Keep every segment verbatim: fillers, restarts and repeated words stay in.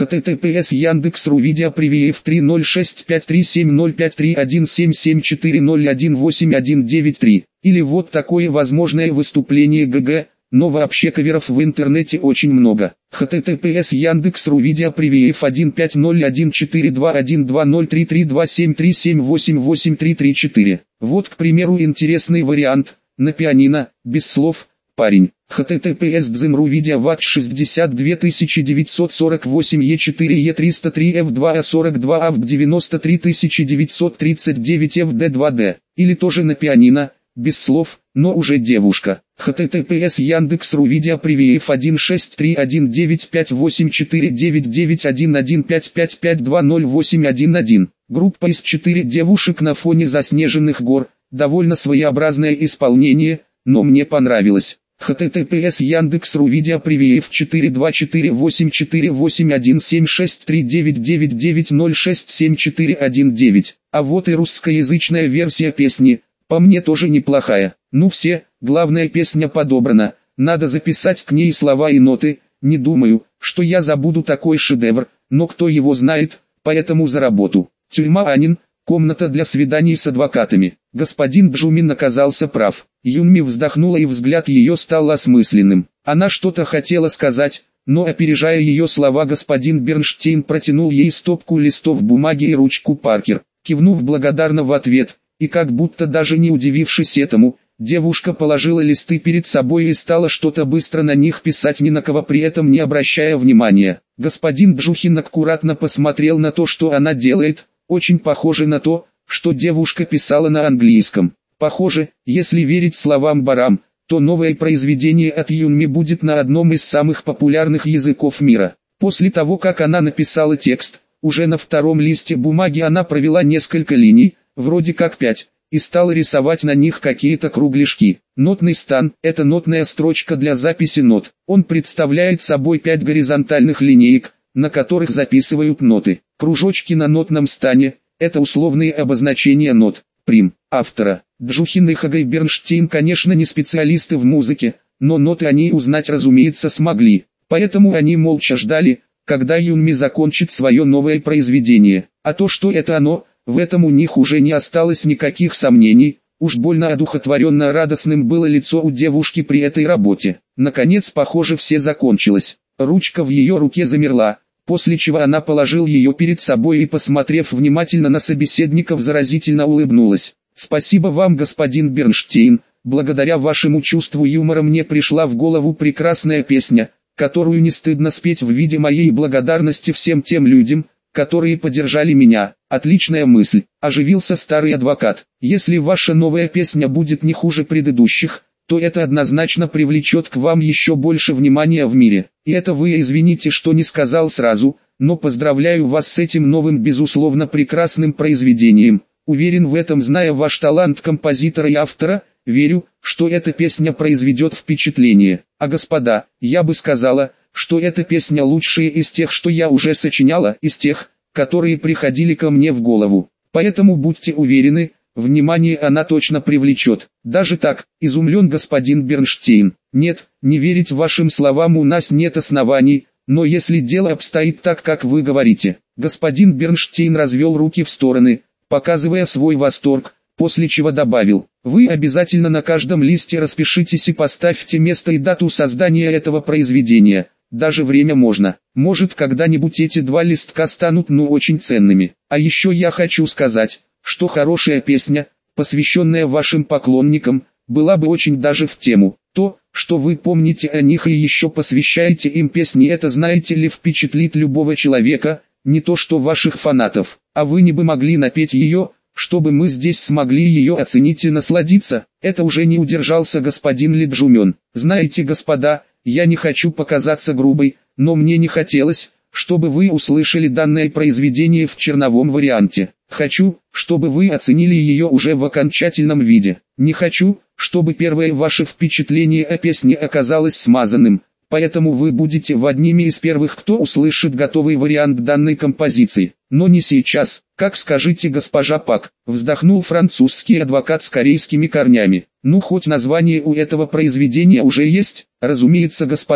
https Яндекс.ру видео эф три ноль шесть пять три семь ноль пять три один семь семь четыре ноль один восемь один девять три. Или вот такое возможное выступление ГГ, но вообще каверов в интернете очень много. https Яндекс.ру видео эф один пять ноль один четыре два один два ноль три три два семь три семь восемь восемь три три четыре. Вот, к примеру, интересный вариант, на пианино, без слов, парень. https Бзым.ру видео ват шестьдесят два тысячи девятьсот сорок восемь е четыре е триста три эф два а сорок два авг девяносто три тысячи девятьсот тридцать девять эф дэ два дэ. Или тоже на пианино, без слов, но уже девушка. https Яндекс.ру видео эф один шесть три один девять пять восемь четыре девять девять один один пять пять пять два ноль восемь один один. Группа из четыре девушек на фоне заснеженных гор, довольно своеобразное исполнение, но мне понравилось. https Яндекс.ру видео эф четыре два четыре восемь четыре восемь один семь шесть три девять девять девять ноль шесть семь четыре один девять. А вот и русскоязычная версия песни, по мне тоже неплохая. Ну все, главная песня подобрана, надо записать к ней слова и ноты, не думаю, что я забуду такой шедевр, но кто его знает, поэтому за работу. Тюрьма Анин, комната для свиданий с адвокатами. Господин Джумин оказался прав. Юнми вздохнула и взгляд ее стал осмысленным. Она что-то хотела сказать, но опережая ее слова, господин Бернштейн протянул ей стопку листов бумаги и ручку Паркер. Кивнув благодарно в ответ, и как будто даже не удивившись этому, девушка положила листы перед собой и стала что-то быстро на них писать, ни на кого при этом не обращая внимания. Господин Бжухин аккуратно посмотрел на то, что она делает, очень похоже на то, что девушка писала на английском. Похоже, если верить словам Барам, то новое произведение от Юнми будет на одном из самых популярных языков мира. После того, как она написала текст, уже на втором листе бумаги она провела несколько линий, вроде как пять, и стала рисовать на них какие-то кругляшки. Нотный стан – это нотная строчка для записи нот. Он представляет собой пять горизонтальных линеек, на которых записывают ноты. Кружочки на нотном стане – это условные обозначения нот. Прим. Автора. Бжухин и Хагай Бернштейн, конечно, не специалисты в музыке, но ноты они узнать, разумеется, смогли. Поэтому они молча ждали, когда Юнми закончит свое новое произведение. А то, что это оно, в этом у них уже не осталось никаких сомнений. Уж больно одухотворенно радостным было лицо у девушки при этой работе. Наконец, похоже, все закончилось. Ручка в ее руке замерла, после чего она положила ее перед собой и, посмотрев внимательно на собеседников, заразительно улыбнулась. «Спасибо вам, господин Бернштейн, благодаря вашему чувству юмора мне пришла в голову прекрасная песня, которую не стыдно спеть в виде моей благодарности всем тем людям, которые поддержали меня. Отличная мысль», — оживился старый адвокат. «Если ваша новая песня будет не хуже предыдущих, то это однозначно привлечет к вам еще больше внимания в мире. И это вы извините, что не сказал сразу, но поздравляю вас с этим новым, безусловно прекрасным произведением. Уверен в этом, зная ваш талант композитора и автора, верю, что эта песня произведет впечатление. А господа, я бы сказала, что эта песня лучшая из тех, что я уже сочиняла, из тех, которые приходили ко мне в голову. Поэтому будьте уверены, внимание она точно привлечет». «Даже так?» – изумлен господин Бернштейн. «Нет, не верить вашим словам у нас нет оснований, но если дело обстоит так, как вы говорите». Господин Бернштейн развел руки в стороны, показывая свой восторг, после чего добавил: «Вы обязательно на каждом листе распишитесь и поставьте место и дату создания этого произведения. Даже время можно. Может, когда-нибудь эти два листка станут ну очень ценными. А еще я хочу сказать, что хорошая песня, посвященная вашим поклонникам, была бы очень даже в тему. То, что вы помните о них и еще посвящаете им песни, это, знаете ли, впечатлит любого человека, не то что ваших фанатов. А вы не бы могли напеть ее, чтобы мы здесь смогли ее оценить и насладиться?» Это уже не удержался господин Ли Джумён. «Знаете, господа, я не хочу показаться грубой, но мне не хотелось, чтобы вы услышали данное произведение в черновом варианте. Хочу, чтобы вы оценили ее уже в окончательном виде. Не хочу, чтобы первое ваше впечатление о песне оказалось смазанным, поэтому вы будете в одними из первых, кто услышит готовый вариант данной композиции. Но не сейчас, как скажите, госпожа Пак», — вздохнул французский адвокат с корейскими корнями. «Ну, хоть название у этого произведения уже есть?» «Разумеется, господа.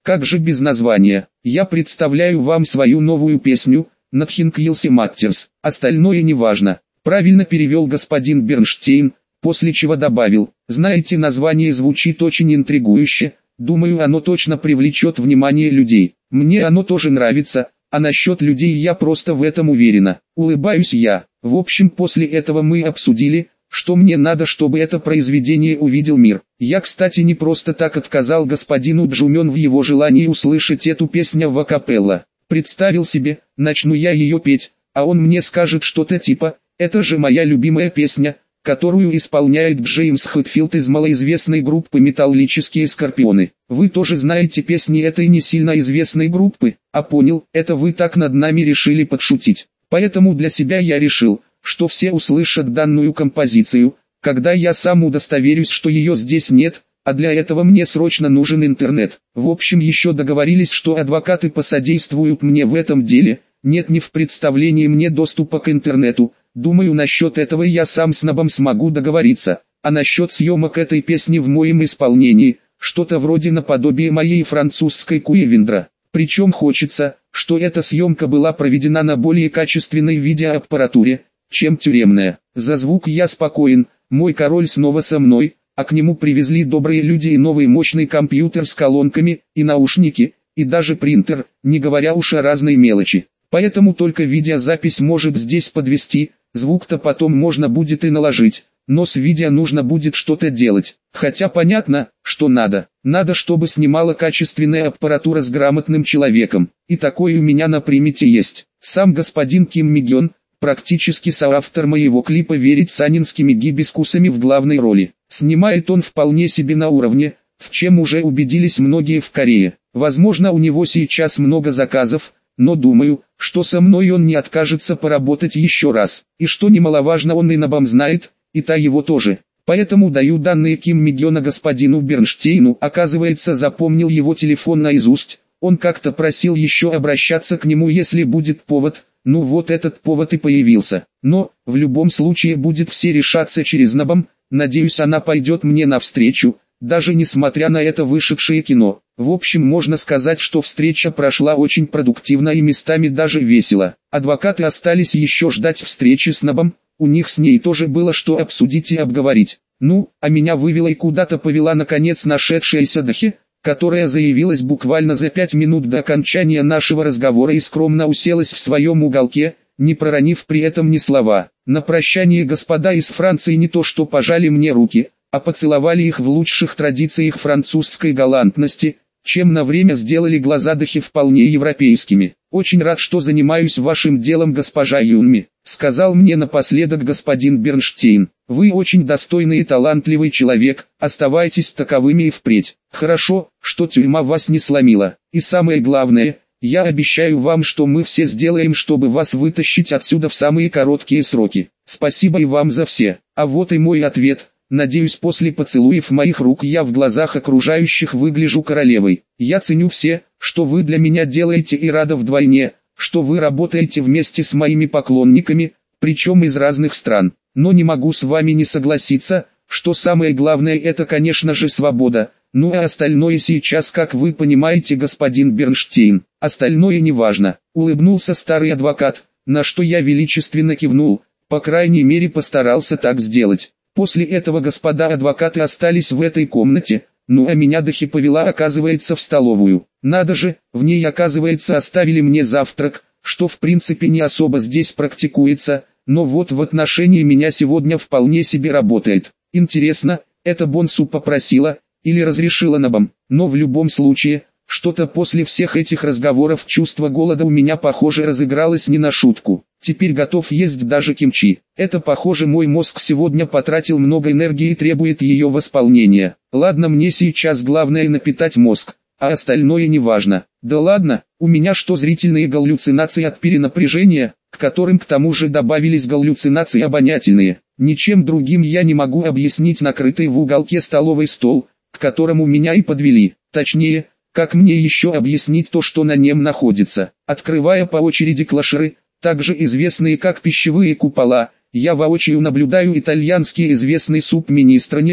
Как же без названия? Я представляю вам свою новую песню «Nothing Else Matters», остальное неважно. Правильно перевел господин Бернштейн, после чего добавил: знаете, название звучит очень интригующе, думаю, оно точно привлечет внимание людей. Мне оно тоже нравится, а насчет людей я просто в этом уверена. Улыбаюсь я. В общем, после этого мы обсудили, что мне надо, чтобы это произведение увидел мир. Я, кстати, не просто так отказал господину Джумен в его желании услышать эту песню в акапелла. Представил себе, начну я ее петь, а он мне скажет что-то типа: это же моя любимая песня, которую исполняет Джеймс Хэтфилд из малоизвестной группы «Металлические Скорпионы». Вы тоже знаете песни этой не сильно известной группы, а понял, это вы так над нами решили подшутить. Поэтому для себя я решил, что все услышат данную композицию, когда я сам удостоверюсь, что ее здесь нет, а для этого мне срочно нужен интернет. В общем, еще договорились, что адвокаты посодействуют мне в этом деле. Нет, не в представлении мне доступа к интернету. Думаю, насчет этого я сам с Набом смогу договориться. А насчет съемок этой песни в моем исполнении, что-то вроде наподобие моей французской Куевендра. Причем хочется, что эта съемка была проведена на более качественной видеоаппаратуре, чем тюремная. За звук я спокоен, мой король снова со мной, а к нему привезли добрые люди и новый мощный компьютер с колонками, и наушники, и даже принтер, не говоря уж о разной мелочи. Поэтому только видеозапись может здесь подвести, звук-то потом можно будет и наложить, но с видео нужно будет что-то делать. Хотя понятно, что надо. Надо, чтобы снимала качественная аппаратура с грамотным человеком. И такой у меня на примете есть. Сам господин Ким Мигён, практически соавтор моего клипа «Верить» с анинскими гибискусами в главной роли. Снимает он вполне себе на уровне, в чем уже убедились многие в Корее. Возможно, у него сейчас много заказов, но думаю, что со мной он не откажется поработать еще раз. И что немаловажно, он и Набам знает, и та его тоже. Поэтому даю данные Ким Мигёна господину Бернштейну. Оказывается, запомнил его телефон наизусть. Он как-то просил еще обращаться к нему, если будет повод. Ну вот этот повод и появился. Но, в любом случае будет все решаться через Набам. Надеюсь, она пойдет мне навстречу, даже несмотря на это вышедшее кино. В общем, можно сказать, что встреча прошла очень продуктивно и местами даже весело. Адвокаты остались еще ждать встречи с Набам, у них с ней тоже было что обсудить и обговорить. Ну, а меня вывела и куда-то повела наконец нашедшаяся Дахи, которая заявилась буквально за пять минут до окончания нашего разговора и скромно уселась в своем уголке, не проронив при этом ни слова. На прощание господа из Франции не то что пожали мне руки, а поцеловали их в лучших традициях французской галантности, чем на время сделали глаза Дахи вполне европейскими. «Очень рад, что занимаюсь вашим делом, госпожа Юнми», — сказал мне напоследок господин Бернштейн. «Вы очень достойный и талантливый человек, оставайтесь таковыми и впредь. Хорошо, что тюрьма вас не сломила. И самое главное, я обещаю вам, что мы все сделаем, чтобы вас вытащить отсюда в самые короткие сроки. Спасибо и вам за все. А вот и мой ответ». Надеюсь, после поцелуев моих рук я в глазах окружающих выгляжу королевой. Я ценю все, что вы для меня делаете, и рада вдвойне, что вы работаете вместе с моими поклонниками, причем из разных стран. Но не могу с вами не согласиться, что самое главное — это, конечно же, свобода. Ну а остальное сейчас, как вы понимаете, господин Бернштейн, остальное неважно. Улыбнулся старый адвокат, на что я величественно кивнул, по крайней мере постарался так сделать. После этого господа адвокаты остались в этой комнате, ну а меня Дахи повела, оказывается, в столовую. Надо же, в ней, оказывается, оставили мне завтрак, что в принципе не особо здесь практикуется, но вот в отношении меня сегодня вполне себе работает. Интересно, это Бонсу попросила, или разрешила Набам? Но в любом случае, что-то после всех этих разговоров чувство голода у меня, похоже, разыгралось не на шутку. Теперь готов есть даже кимчи. Это, похоже, мой мозг сегодня потратил много энергии и требует ее восполнения. Ладно, мне сейчас главное напитать мозг, а остальное не важно. Да ладно, у меня что, зрительные галлюцинации от перенапряжения, к которым к тому же добавились галлюцинации обонятельные. Ничем другим я не могу объяснить накрытый в уголке столовый стол, к которому меня и подвели. Точнее, как мне еще объяснить то, что на нем находится. Открывая по очереди клашеры, также известные как пищевые купола, я воочию наблюдаю итальянский известный суп минестроне,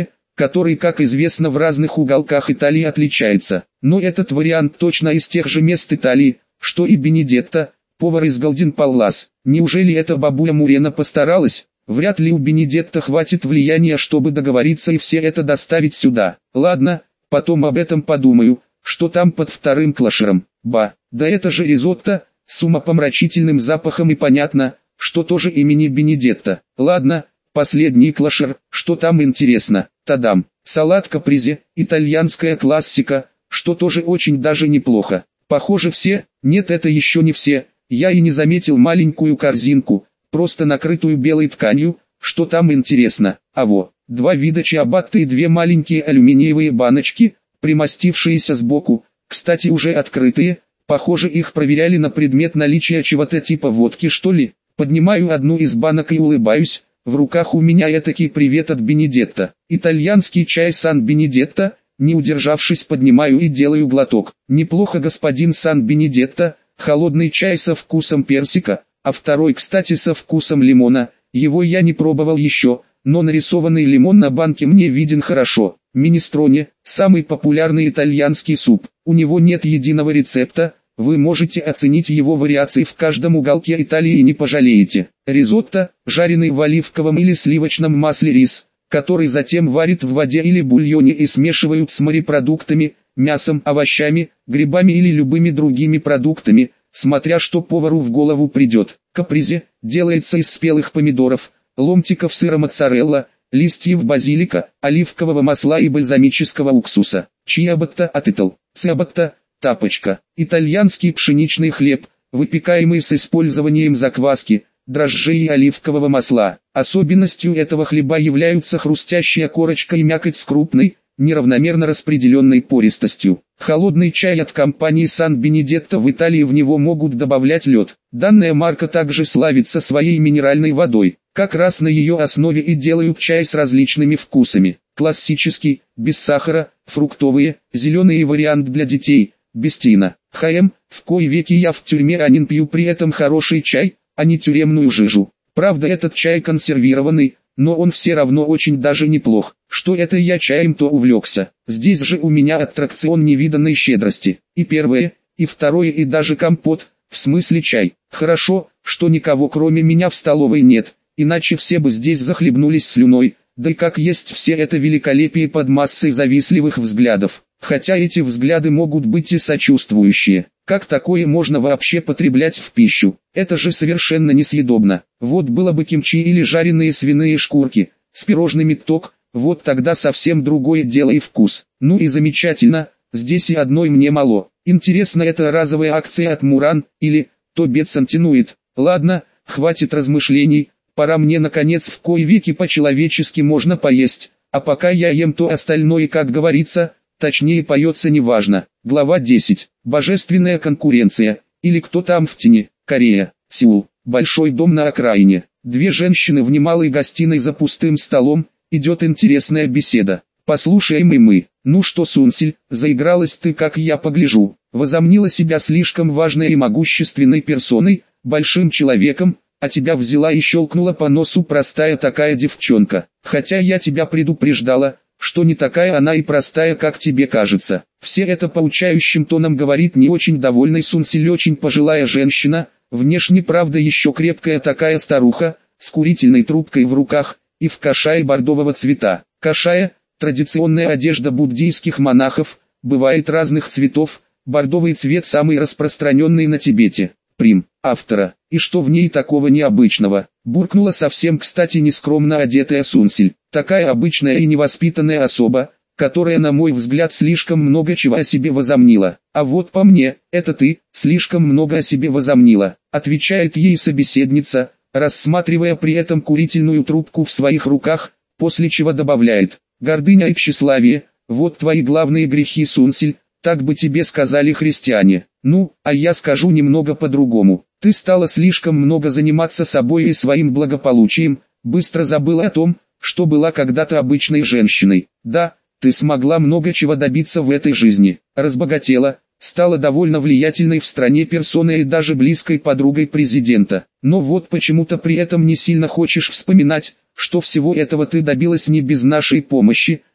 который, как известно, в разных уголках Италии отличается. Но этот вариант точно из тех же мест Италии, что и Бенедетта, повар из Галдин-Паллас. Неужели эта бабуля Мурена постаралась? Вряд ли у Бенедетта хватит влияния, чтобы договориться и все это доставить сюда. Ладно, потом об этом подумаю, что там под вторым клашером. Ба, да это же ризотто, с умопомрачительным запахом, и понятно, что тоже имени Бенедетта. Ладно, последний клашер, что там интересно? Тадам, салат капризе, итальянская классика, что тоже очень даже неплохо. Похоже все, нет, это еще не все, я и не заметил маленькую корзинку, просто накрытую белой тканью, что там интересно. А во, два вида чиабатты и две маленькие алюминиевые баночки, примостившиеся сбоку, кстати уже открытые, похоже их проверяли на предмет наличия чего-то типа водки, что ли. Поднимаю одну из банок и улыбаюсь, в руках у меня этакий привет от Бенедетта. Итальянский чай Сан-Бенедетто, не удержавшись, поднимаю и делаю глоток. Неплохо, господин Сан-Бенедетто, холодный чай со вкусом персика, а второй, кстати, со вкусом лимона. Его я не пробовал еще, но нарисованный лимон на банке мне виден хорошо. Минестроне – самый популярный итальянский суп. У него нет единого рецепта, вы можете оценить его вариации в каждом уголке Италии и не пожалеете. Ризотто – жареный в оливковом или сливочном масле рис, который затем варят в воде или бульоне и смешивают с морепродуктами, мясом, овощами, грибами или любыми другими продуктами, смотря что повару в голову придет. Капризе делается из спелых помидоров, ломтиков сыра моцарелла, листьев базилика, оливкового масла и бальзамического уксуса. Чиабатта от Итал, циабатта, тапочка. Итальянский пшеничный хлеб, выпекаемый с использованием закваски, дрожжей и оливкового масла. Особенностью этого хлеба являются хрустящая корочка и мякоть с крупной, неравномерно распределенной пористостью. Холодный чай от компании Сан-Бенедетто, в Италии в него могут добавлять лед. Данная марка также славится своей минеральной водой. Как раз на ее основе и делают чай с различными вкусами. Классический, без сахара, фруктовые, зеленый вариант для детей, без тина. ХМ, в кои веки я в тюрьме, а не пью при этом хороший чай, а не тюремную жижу. Правда, этот чай консервированный, но он все равно очень даже неплох. Что это я чаем-то увлекся? Здесь же у меня аттракцион невиданной щедрости. И первое, и второе, и даже компот, в смысле чай. Хорошо, что никого кроме меня в столовой нет, иначе все бы здесь захлебнулись слюной. Да и как есть все это великолепие под массой завистливых взглядов. Хотя эти взгляды могут быть и сочувствующие. Как такое можно вообще потреблять в пищу? Это же совершенно несъедобно. Вот было бы кимчи или жареные свиные шкурки, с пирожными ток, вот тогда совсем другое дело и вкус. Ну и замечательно, здесь и одной мне мало. Интересно, это разовая акция от Муран, или то бедсантинует. Ладно, хватит размышлений, пора мне наконец, в кои веки по-человечески можно поесть. А пока я ем, то остальное, как говорится, точнее поется неважно. Глава десять. Божественная конкуренция. Или кто там в тени? Корея. Сеул. Большой дом на окраине. Две женщины в немалой гостиной за пустым столом. Идет интересная беседа. Послушаем и мы. Ну что, Сунсиль, заигралась ты, как я погляжу. Возомнила себя слишком важной и могущественной персоной, большим человеком, а тебя взяла и щелкнула по носу простая такая девчонка. Хотя я тебя предупреждала, что не такая она и простая, как тебе кажется. Все это поучающим тоном говорит не очень довольный Сунсиль, очень пожилая женщина, внешне правда еще крепкая такая старуха, с курительной трубкой в руках, и в кашае бордового цвета. Кашая – традиционная одежда буддийских монахов, бывает разных цветов, бордовый цвет самый распространенный на Тибете. Прим. Автора. И что в ней такого необычного? Буркнула совсем кстати нескромно одетая Сунсиль. Такая обычная и невоспитанная особа, которая, на мой взгляд, слишком много чего о себе возомнила. А вот по мне, это ты, слишком много о себе возомнила, отвечает ей собеседница, рассматривая при этом курительную трубку в своих руках, после чего добавляет: гордыня и тщеславие, вот твои главные грехи, Сунсиль, так бы тебе сказали христиане. Ну, а я скажу немного по-другому. Ты стала слишком много заниматься собой и своим благополучием, быстро забыла о том, что была когда-то обычной женщиной. Да, ты смогла много чего добиться в этой жизни, разбогатела, стала довольно влиятельной в стране персоной и даже близкой подругой президента. Но вот почему-то при этом не сильно хочешь вспоминать, что всего этого ты добилась не без нашей помощи,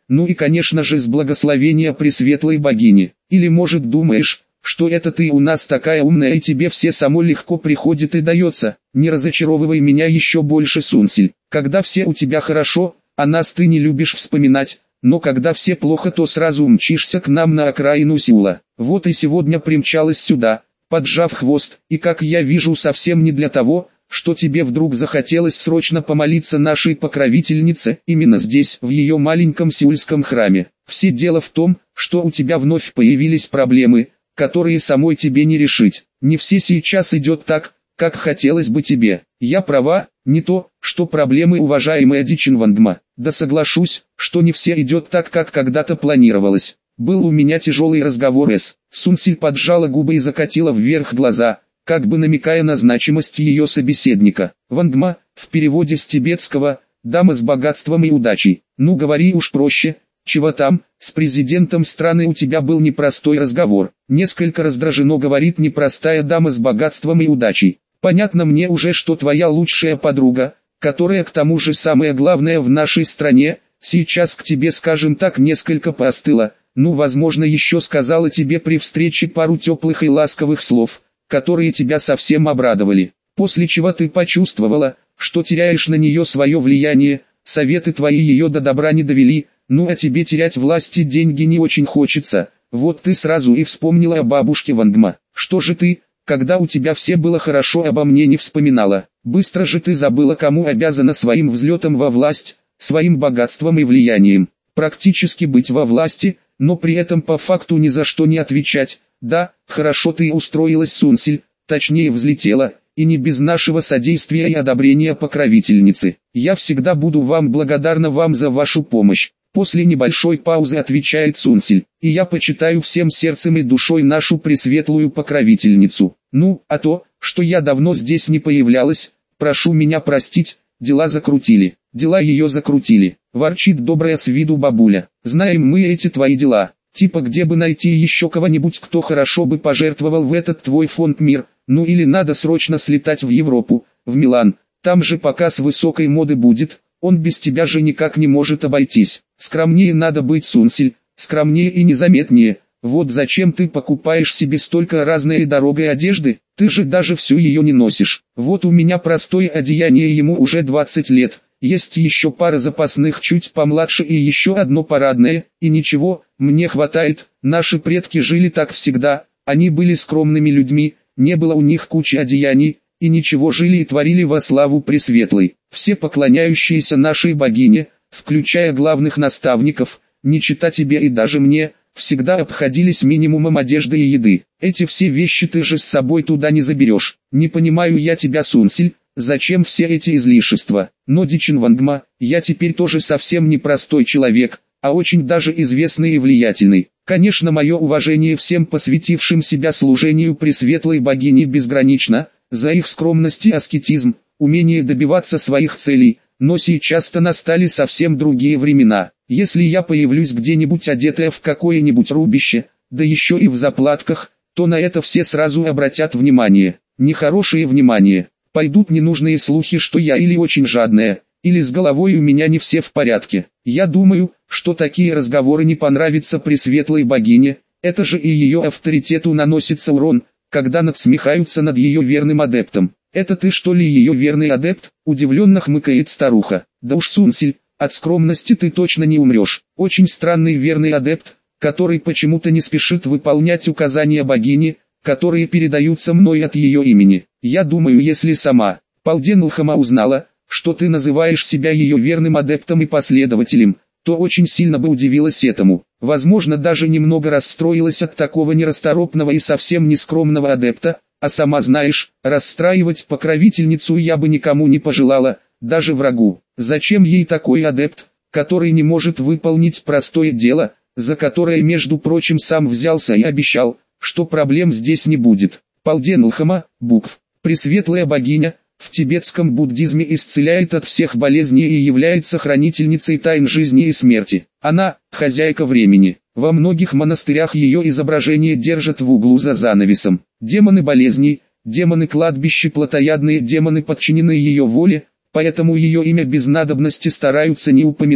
ну и конечно же с благословения Пресветлой Богини. Или может думаешь, что это ты у нас такая умная и тебе все само легко приходит и дается? Не разочаровывай меня еще больше, Сунсиль. Когда все у тебя хорошо, о нас ты не любишь вспоминать, но когда все плохо, то сразу мчишься к нам на окраину Сеула. Вот и сегодня примчалась сюда, поджав хвост, и как я вижу совсем не для того, что тебе вдруг захотелось срочно помолиться нашей покровительнице, именно здесь, в ее маленьком сеульском храме. Все дело в том, что у тебя вновь появились проблемы, которые самой тебе не решить. Не все сейчас идет так, как хотелось бы тебе. Я права, не то, что проблемы, уважаемая Дичинвангма. Да соглашусь, что не все идет так, как когда-то планировалось. Был у меня тяжелый разговор с... Сунсиль поджала губы и закатила вверх глаза, как бы намекая на значимость ее собеседника. Вангма, в переводе с тибетского, дама с богатством и удачей. Ну говори уж проще, чего там, с президентом страны у тебя был непростой разговор. Несколько раздражено говорит непростая дама с богатством и удачей. Понятно мне уже, что твоя лучшая подруга, которая к тому же самое главное в нашей стране, сейчас к тебе, скажем так, несколько поостыла. Ну, возможно, еще сказала тебе при встрече пару теплых и ласковых слов, которые тебя совсем обрадовали. После чего ты почувствовала, что теряешь на нее свое влияние, советы твои ее до добра не довели, ну а тебе терять власть и деньги не очень хочется. Вот ты сразу и вспомнила о бабушке Вангма. Что же ты, когда у тебя все было хорошо, обо мне не вспоминала? Быстро же ты забыла, кому обязана своим взлетом во власть, своим богатством и влиянием. Практически быть во власти, но при этом по факту ни за что не отвечать. Да, хорошо ты устроилась, Сунсиль, точнее взлетела, и не без нашего содействия и одобрения покровительницы. Я всегда буду вам благодарна вам за вашу помощь. После небольшой паузы отвечает Сунсиль, и я почитаю всем сердцем и душой нашу пресветлую покровительницу. Ну, а то, что я давно здесь не появлялась, прошу меня простить, дела закрутили, дела ее закрутили, ворчит добрая с виду бабуля. Знаем мы эти твои дела, типа где бы найти еще кого-нибудь, кто хорошо бы пожертвовал в этот твой фонд мир, ну или надо срочно слетать в Европу, в Милан, там же показ высокой моды будет. Он без тебя же никак не может обойтись. Скромнее надо быть, Сунсиль, скромнее и незаметнее. Вот зачем ты покупаешь себе столько разной и дорогой одежды, ты же даже всю ее не носишь. Вот у меня простое одеяние, ему уже двадцать лет, есть еще пара запасных чуть помладше и еще одно парадное, и ничего, мне хватает. Наши предки жили так всегда, они были скромными людьми, не было у них кучи одеяний, и ничего, жили и творили во славу Пресветлой. Все поклоняющиеся нашей богине, включая главных наставников, не чита тебе и даже мне, всегда обходились минимумом одежды и еды. Эти все вещи ты же с собой туда не заберешь. Не понимаю я тебя, Сунсиль, зачем все эти излишества? Но Дичинвангма, я теперь тоже совсем не простой человек, а очень даже известный и влиятельный. Конечно, мое уважение всем посвятившим себя служению Пресветлой богине безгранично, за их скромность и аскетизм, умение добиваться своих целей, но сейчас-то настали совсем другие времена. Если я появлюсь где-нибудь одетая в какое-нибудь рубище, да еще и в заплатках, то на это все сразу обратят внимание. Нехорошее внимание. Пойдут ненужные слухи, что я или очень жадная, или с головой у меня не все в порядке. Я думаю, что такие разговоры не понравятся Пресветлой богине, это же и ее авторитету наносится урон, когда надсмехаются над ее верным адептом. «Это ты что ли ее верный адепт?» – удивленно хмыкает старуха. «Да уж, Сунсиль, от скромности ты точно не умрешь. Очень странный верный адепт, который почему-то не спешит выполнять указания богини, которые передаются мной от ее имени. Я думаю, если сама, Палденлхама, узнала, что ты называешь себя ее верным адептом и последователем, то очень сильно бы удивилась этому. Возможно, даже немного расстроилась от такого нерасторопного и совсем нескромного адепта, а сама знаешь, расстраивать покровительницу я бы никому не пожелала, даже врагу. Зачем ей такой адепт, который не может выполнить простое дело, за которое, между прочим, сам взялся и обещал, что проблем здесь не будет? Палденлхама, букв, Пресветлая богиня, в тибетском буддизме исцеляет от всех болезней и является хранительницей тайн жизни и смерти. Она – хозяйка времени. Во многих монастырях ее изображение держат в углу за занавесом. Демоны болезней, демоны кладбища, плотоядные демоны подчинены ее воле, поэтому ее имя без надобности стараются не упоминать.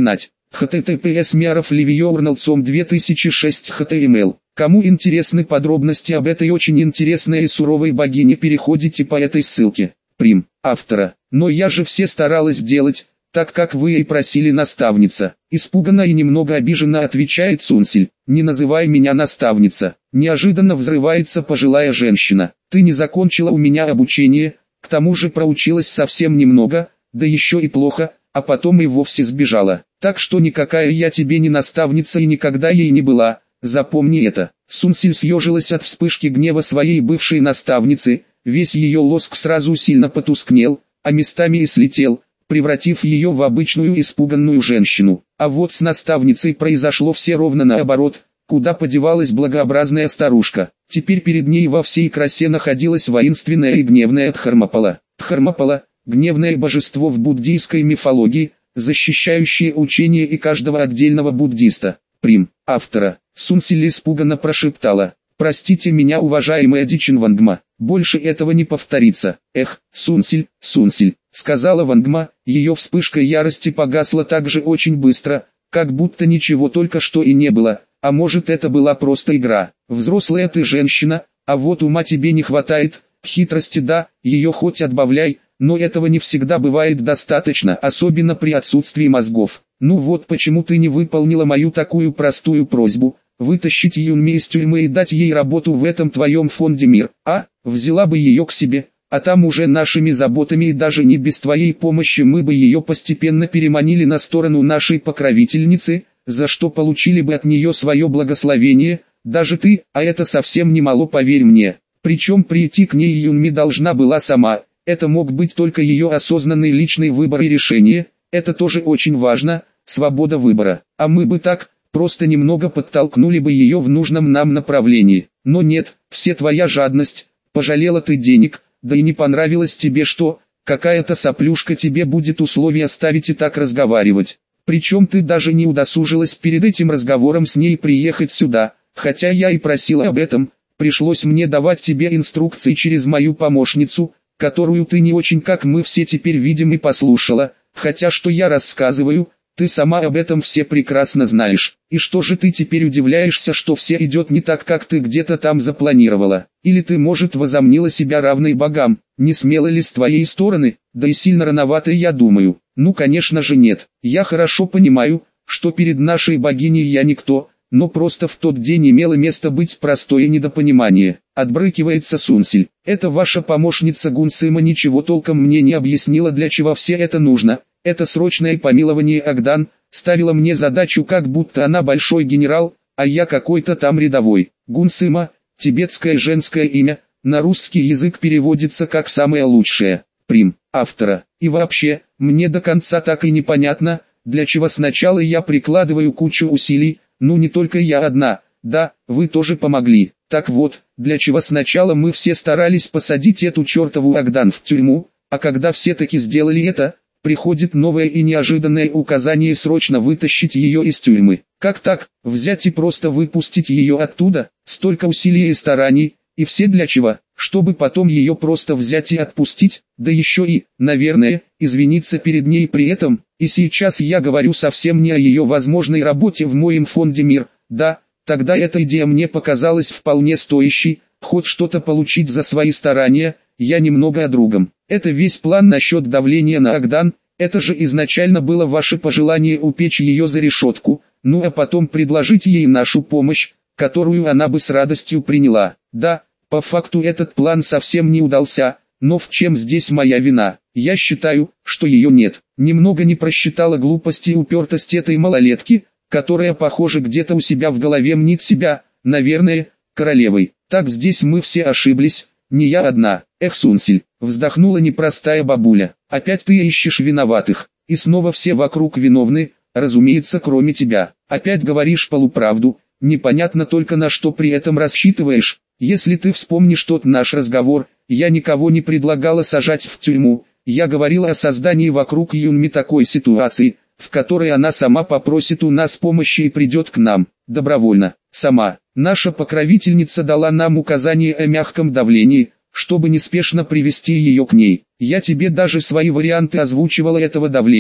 https мяров ливиорналцом две тысячи шесть html. Кому интересны подробности об этой очень интересной и суровой богине, переходите по этой ссылке. Прим. Автора. Но я же все старалась делать, так как вы и просили, наставница. Испуганно и немного обиженно отвечает Сунсиль. Не называй меня наставница. Неожиданно взрывается пожилая женщина. Ты не закончила у меня обучение, к тому же проучилась совсем немного, да еще и плохо, а потом и вовсе сбежала. Так что никакая я тебе не наставница и никогда ей не была, запомни это. Сунсиль съежилась от вспышки гнева своей бывшей наставницы, весь ее лоск сразу сильно потускнел, а местами и слетел, превратив ее в обычную испуганную женщину. А вот с наставницей произошло все ровно наоборот. Куда подевалась благообразная старушка? Теперь перед ней во всей красе находилась воинственная и гневная Дхармапала. Дхармапала – гневное божество в буддийской мифологии, защищающее учение и каждого отдельного буддиста. Прим. Автора. Сунсиль испуганно прошептала. «Простите меня, уважаемая Дичин Вангма, больше этого не повторится». «Эх, Сунсиль, Сунсиль», — сказала Вангма, ее вспышка ярости погасла так же очень быстро, как будто ничего только что и не было. А может, это была просто игра? Взрослая ты женщина, а вот ума тебе не хватает, хитрости да, ее хоть отбавляй, но этого не всегда бывает достаточно, особенно при отсутствии мозгов. Ну вот почему ты не выполнила мою такую простую просьбу, вытащить Юнми из тюрьмы и дать ей работу в этом твоем фонде «Мир», а? Взяла бы ее к себе, а там уже нашими заботами и даже не без твоей помощи мы бы ее постепенно переманили на сторону нашей покровительницы, за что получили бы от нее свое благословение, даже ты, а это совсем немало, поверь мне. Причем прийти к ней Юнми должна была сама, это мог быть только ее осознанный личный выбор и решение, это тоже очень важно, свобода выбора. А мы бы так, просто немного подтолкнули бы ее в нужном нам направлении. Но нет, все твоя жадность, пожалела ты денег, да и не понравилось тебе, что какая-то соплюшка тебе будет условия ставить и так разговаривать. Причем ты даже не удосужилась перед этим разговором с ней приехать сюда, хотя я и просила об этом, пришлось мне давать тебе инструкции через мою помощницу, которую ты не очень, как мы все теперь видим, и послушала, хотя что я рассказываю, ты сама об этом все прекрасно знаешь. И что же ты теперь удивляешься, что все идет не так, как ты где-то там запланировала? Или ты, может, возомнила себя равной богам? Не смело ли с твоей стороны? Да и сильно рановато, я думаю. Ну, конечно же нет. Я хорошо понимаю, что перед нашей богиней я никто, но просто в тот день имело место быть простое недопонимание. Отбрыкивается Сунсиль. Это ваша помощница Гунсыма ничего толком мне не объяснила, для чего все это нужно. Это срочное помилование Агдан ставило мне задачу, как будто она большой генерал, а я какой-то там рядовой. Гунсыма, тибетское женское имя, на русский язык переводится как «самое лучшее». Прим. Автора. И вообще, мне до конца так и непонятно, для чего сначала я прикладываю кучу усилий, ну не только я одна, да, вы тоже помогли. Так вот, для чего сначала мы все старались посадить эту чертову Агдан в тюрьму, а когда все таки сделали это, приходит новое и неожиданное указание срочно вытащить ее из тюрьмы. Как так, взять и просто выпустить ее оттуда? Столько усилий и стараний, и все для чего? Чтобы потом ее просто взять и отпустить, да еще и, наверное, извиниться перед ней при этом. И сейчас я говорю совсем не о ее возможной работе в моем фонде «Мир», да, тогда эта идея мне показалась вполне стоящей, хоть что-то получить за свои старания, я немного о другом. Это весь план насчет давления на Агдан, это же изначально было ваше пожелание упечь ее за решетку, ну а потом предложить ей нашу помощь, которую она бы с радостью приняла. Да, по факту этот план совсем не удался, но в чем здесь моя вина? Я считаю, что ее нет. Немного не просчитала глупость и упертость этой малолетки, которая, похоже, где-то у себя в голове мнит себя, наверное, королевой. Так здесь мы все ошиблись, не я одна. Эх, Сунсиль, вздохнула непростая бабуля. Опять ты ищешь виноватых, и снова все вокруг виновны, разумеется, кроме тебя. Опять говоришь полуправду, непонятно только на что при этом рассчитываешь. Если ты вспомнишь тот наш разговор, я никого не предлагала сажать в тюрьму, я говорила о создании вокруг Юнми такой ситуации, в которой она сама попросит у нас помощи и придет к нам, добровольно, сама. Наша покровительница дала нам указание о мягком давлении, чтобы неспешно привести ее к ней. Я тебе даже свои варианты озвучивала этого давления,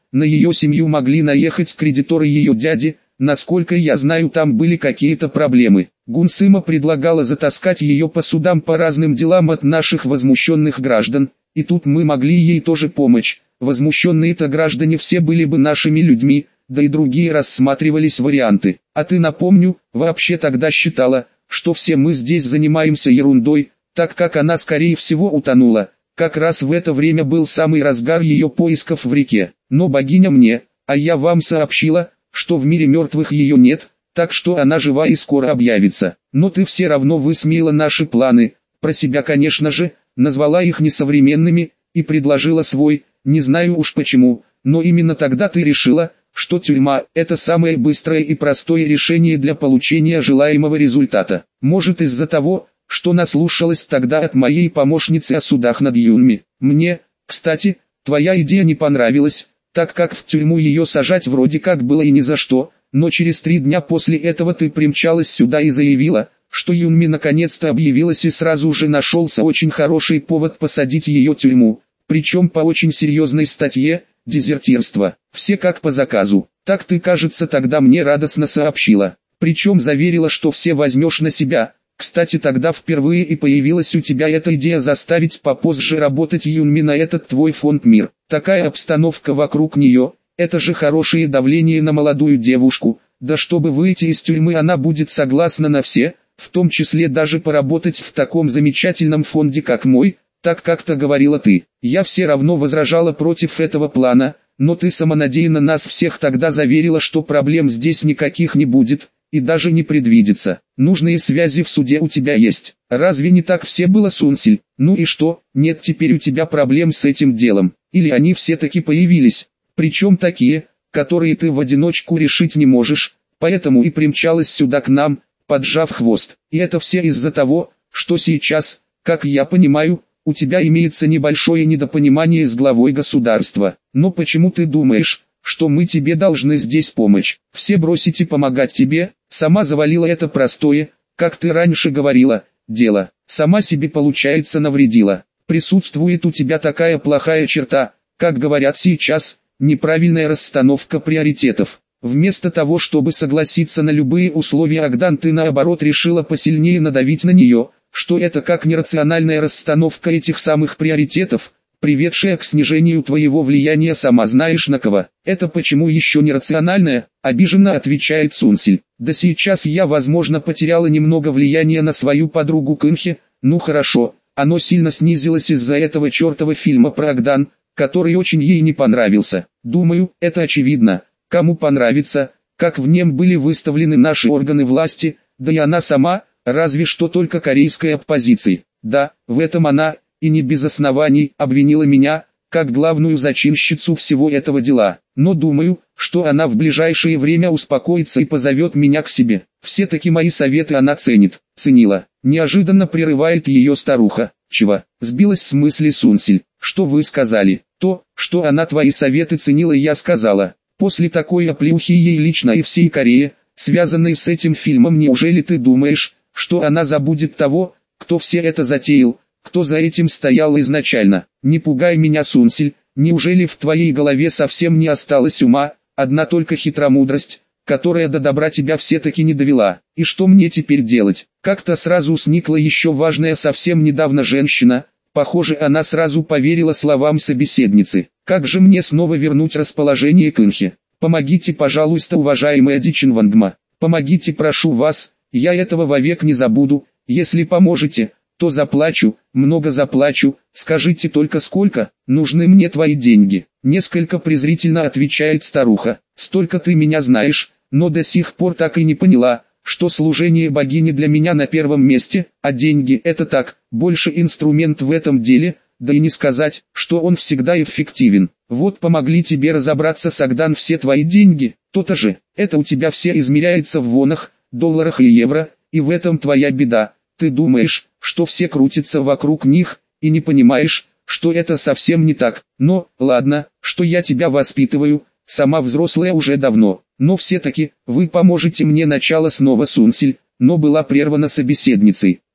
на ее семью могли наехать кредиторы ее дяди, насколько я знаю, там были какие-то проблемы. Гунсыма предлагала затаскать ее по судам по разным делам от наших возмущенных граждан, и тут мы могли ей тоже помочь. Возмущенные-то граждане все были бы нашими людьми, да и другие рассматривались варианты. А ты, напомню, вообще тогда считала, что все мы здесь занимаемся ерундой, так как она скорее всего утонула. Как раз в это время был самый разгар ее поисков в реке. Но богиня мне, а я вам сообщила, что в мире мертвых ее нет, так что она жива и скоро объявится. Но ты все равно высмеяла наши планы, про себя конечно же, назвала их несовременными, и предложила свой, не знаю уж почему, но именно тогда ты решила, что тюрьма – это самое быстрое и простое решение для получения желаемого результата. Может из-за того, что наслушалась тогда от моей помощницы о судах над Юнми. Мне, кстати, твоя идея не понравилась, так как в тюрьму ее сажать вроде как было и ни за что, но через три дня после этого ты примчалась сюда и заявила, что Юнми наконец-то объявилась и сразу же нашелся очень хороший повод посадить ее в тюрьму, причем по очень серьезной статье – дезертирство. Все как по заказу. Так ты, кажется, тогда мне радостно сообщила. Причем заверила, что все возьмешь на себя. Кстати, тогда впервые и появилась у тебя эта идея заставить попозже работать Юнми на этот твой фонд «Мир». Такая обстановка вокруг нее, это же хорошее давление на молодую девушку. Да чтобы выйти из тюрьмы, она будет согласна на все, в том числе даже поработать в таком замечательном фонде, как мой. Так как-то говорила ты. Я все равно возражала против этого плана, но ты самонадеянно нас всех тогда заверила, что проблем здесь никаких не будет, и даже не предвидится. Нужные связи в суде у тебя есть. Разве не так все было, Сунсиль? Ну и что, нет теперь у тебя проблем с этим делом? Или они все-таки появились? Причем такие, которые ты в одиночку решить не можешь, поэтому и примчалась сюда к нам, поджав хвост. И это все из-за того, что сейчас, как я понимаю, у тебя имеется небольшое недопонимание с главой государства. Но почему ты думаешь, что мы тебе должны здесь помочь? Все бросите помогать тебе, сама завалила это простое, как ты раньше говорила, дело. Сама себе, получается, навредила. Присутствует у тебя такая плохая черта, как говорят сейчас, неправильная расстановка приоритетов. Вместо того, чтобы согласиться на любые условия Агдан, ты наоборот решила посильнее надавить на нее, что это как нерациональная расстановка этих самых приоритетов, приведшая к снижению твоего влияния сама знаешь на кого. Это почему еще нерациональная? Обиженно отвечает Сунсиль. Да сейчас я, возможно, потеряла немного влияния на свою подругу Кынхи, ну хорошо, оно сильно снизилось из-за этого чертова фильма про Агдан, который очень ей не понравился. Думаю, это очевидно. Кому понравится, как в нем были выставлены наши органы власти, да и она сама, разве что только корейской оппозиции. Да, в этом она, и не без оснований, обвинила меня, как главную зачинщицу всего этого дела. Но думаю, что она в ближайшее время успокоится и позовет меня к себе. Все-таки мои советы она ценит, ценила. Неожиданно прерывает ее старуха. Чего? Сбилась с мысли Сунсиль. Что вы сказали? То, что она твои советы ценила, я сказала. После такой оплеухи ей лично и всей Корее, связанной с этим фильмом, неужели ты думаешь, что она забудет того, кто все это затеял, кто за этим стоял изначально? Не пугай меня, Сунсиль, неужели в твоей голове совсем не осталось ума, одна только хитромудрость, которая до добра тебя все-таки не довела? И что мне теперь делать? Как-то сразу сникла еще важная совсем недавно женщина, похоже, она сразу поверила словам собеседницы. Как же мне снова вернуть расположение Кынхи? Помогите, пожалуйста, уважаемая Дичинвангма, помогите, прошу вас. Я этого вовек не забуду. Если поможете, то заплачу, много заплачу. Скажите только сколько, нужны мне твои деньги. Несколько презрительно отвечает старуха. Столько ты меня знаешь, но до сих пор так и не поняла, что служение богине для меня на первом месте, а деньги это так, больше инструмент в этом деле, да и не сказать, что он всегда эффективен. Вот помогли тебе разобраться с Агдан все твои деньги, то-то же, это у тебя все измеряется в вонах, долларах и евро, и в этом твоя беда. Ты думаешь, что все крутятся вокруг них, и не понимаешь, что это совсем не так. Но, ладно, что я тебя воспитываю, сама взрослая уже давно. Но все-таки, вы поможете мне, начало снова Сунсиль, но была прервана собеседницей.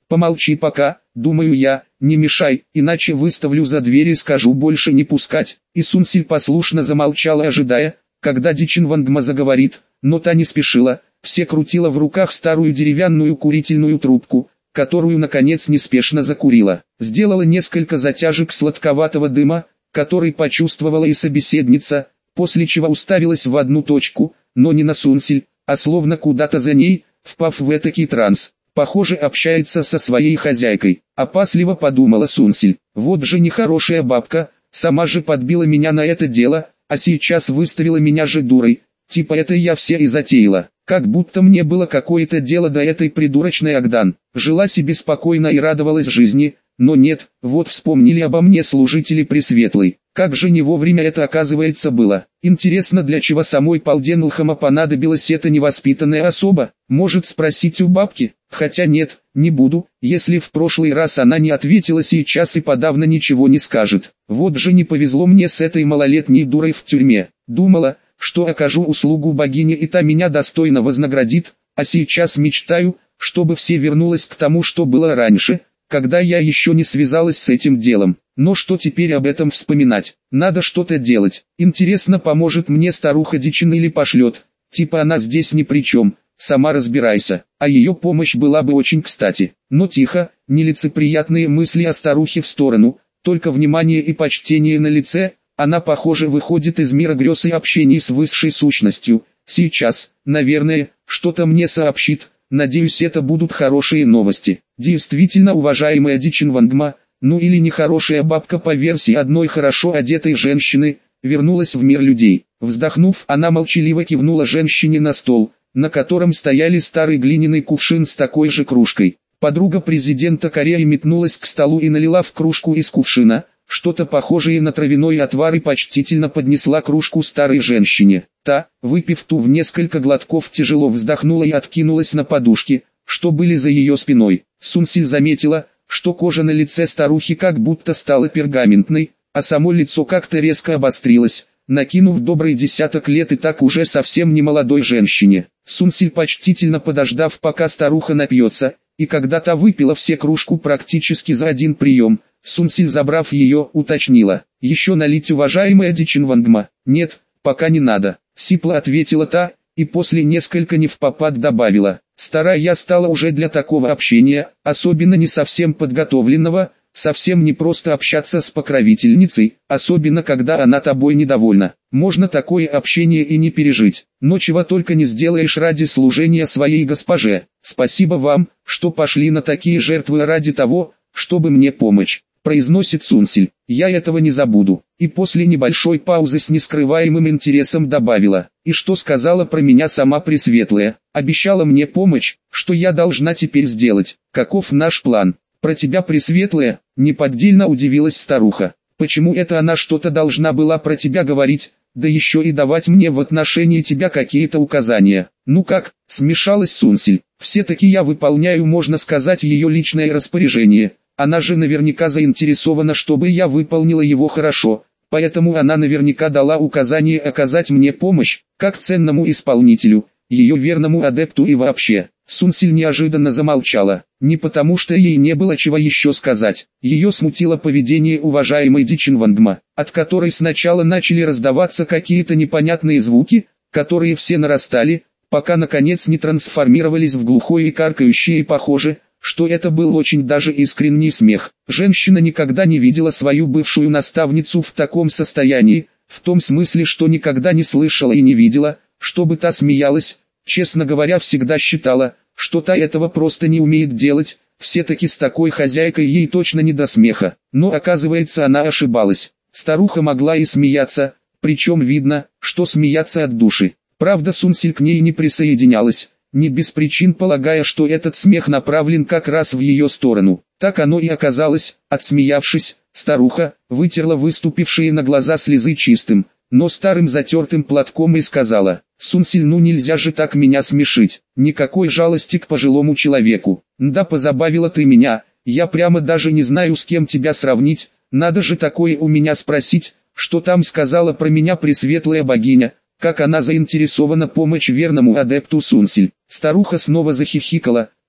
Помолчи пока, думаю я, не мешай, иначе выставлю за дверь и скажу больше не пускать. И Сунсиль послушно замолчала, ожидая, когда Дичинвангма заговорит, но та не спешила, все крутила в руках старую деревянную курительную трубку, которую наконец неспешно закурила. Сделала несколько затяжек сладковатого дыма, который почувствовала и собеседница, после чего уставилась в одну точку, но не на Сунсиль, а словно куда-то за ней, впав в этакий транс. Похоже, общается со своей хозяйкой. Опасливо подумала Сунсиль. Вот же нехорошая бабка, сама же подбила меня на это дело, а сейчас выставила меня же дурой. Типа это я все и затеяла. Как будто мне было какое-то дело до этой придурочной Агдан. Жила себе спокойно и радовалась жизни, но нет, вот вспомнили обо мне служители Пресветлой. Как же не вовремя это оказывается было. Интересно, для чего самой Палденлхама понадобилась эта невоспитанная особа? Может спросить у бабки? Хотя нет, не буду, если в прошлый раз она не ответила, сейчас и подавно ничего не скажет. Вот же не повезло мне с этой малолетней дурой в тюрьме. Думала, что окажу услугу богине и та меня достойно вознаградит, а сейчас мечтаю, чтобы все вернулось к тому, что было раньше, когда я еще не связалась с этим делом. Но что теперь об этом вспоминать? Надо что-то делать. Интересно, поможет мне старуха Дичин или пошлет? Типа она здесь ни при чем, сама разбирайся. А ее помощь была бы очень кстати. Но тихо, нелицеприятные мысли о старухе в сторону, только внимание и почтение на лице. Она, похоже, выходит из мира грез и общения с высшей сущностью. Сейчас, наверное, что-то мне сообщит. Надеюсь, это будут хорошие новости. Действительно, уважаемая Дичинвангма, ну или нехорошая бабка по версии одной хорошо одетой женщины, вернулась в мир людей. Вздохнув, она молчаливо кивнула женщине на стол, на котором стояли старый глиняный кувшин с такой же кружкой. Подруга президента Кореи метнулась к столу и налила в кружку из кувшина что-то похожее на травяной отвар и почтительно поднесла кружку старой женщине. Та, выпив ту в несколько глотков, тяжело вздохнула и откинулась на подушки, что были за ее спиной. Сунсиль заметила, что кожа на лице старухи как будто стала пергаментной, а само лицо как-то резко обострилось, накинув добрый десяток лет и так уже совсем не молодой женщине. Сунсиль, почтительно подождав, пока старуха напьется, и когда та выпила все кружку практически за один прием, Сунсиль, забрав ее, уточнила: «Еще налить, уважаемая Дичинвангма?» «Нет, пока не надо», — сипло ответила та, и после несколько невпопад добавила: «Старая я стала уже для такого общения, особенно не совсем подготовленного, совсем не просто общаться с покровительницей, особенно когда она тобой недовольна. Можно такое общение и не пережить, но чего только не сделаешь ради служения своей госпоже. Спасибо вам, что пошли на такие жертвы ради того, чтобы мне помочь», произносит Сунсиль. «Я этого не забуду». И после небольшой паузы с нескрываемым интересом добавила: «И что сказала про меня сама Пресветлая? Обещала мне помощь, что я должна теперь сделать? Каков наш план?» «Про тебя, Пресветлая?» — неподдельно удивилась старуха. «Почему это она что-то должна была про тебя говорить, да еще и давать мне в отношении тебя какие-то указания?» «Ну как?» — смешалась Сунсиль. «Все-таки я выполняю, можно сказать, ее личное распоряжение. Она же наверняка заинтересована, чтобы я выполнила его хорошо, поэтому она наверняка дала указание оказать мне помощь, как ценному исполнителю, ее верному адепту и вообще». Сунсиль неожиданно замолчала, не потому что ей не было чего еще сказать. Ее смутило поведение уважаемой Дичинвангма, от которой сначала начали раздаваться какие-то непонятные звуки, которые все нарастали, пока наконец не трансформировались в глухое и каркающее, и похоже, что это был очень даже искренний смех. Женщина никогда не видела свою бывшую наставницу в таком состоянии, в том смысле, что никогда не слышала и не видела, чтобы та смеялась. Честно говоря, всегда считала, что та этого просто не умеет делать, все-таки с такой хозяйкой ей точно не до смеха. Но оказывается, она ошибалась. Старуха могла и смеяться, причем видно, что смеяться от души. Правда, Сунсиль к ней не присоединялась, не без причин полагая, что этот смех направлен как раз в ее сторону. Так оно и оказалось. Отсмеявшись, старуха вытерла выступившие на глаза слезы чистым, но старым затертым платком и сказала: «Сунсиль, ну нельзя же так меня смешить, никакой жалости к пожилому человеку. Да позабавила ты меня, я прямо даже не знаю, с кем тебя сравнить, надо же такое у меня спросить, что там сказала про меня Пресветлая богиня, как она заинтересована помочь верному адепту». Сунсиль. Старуха снова захихикала,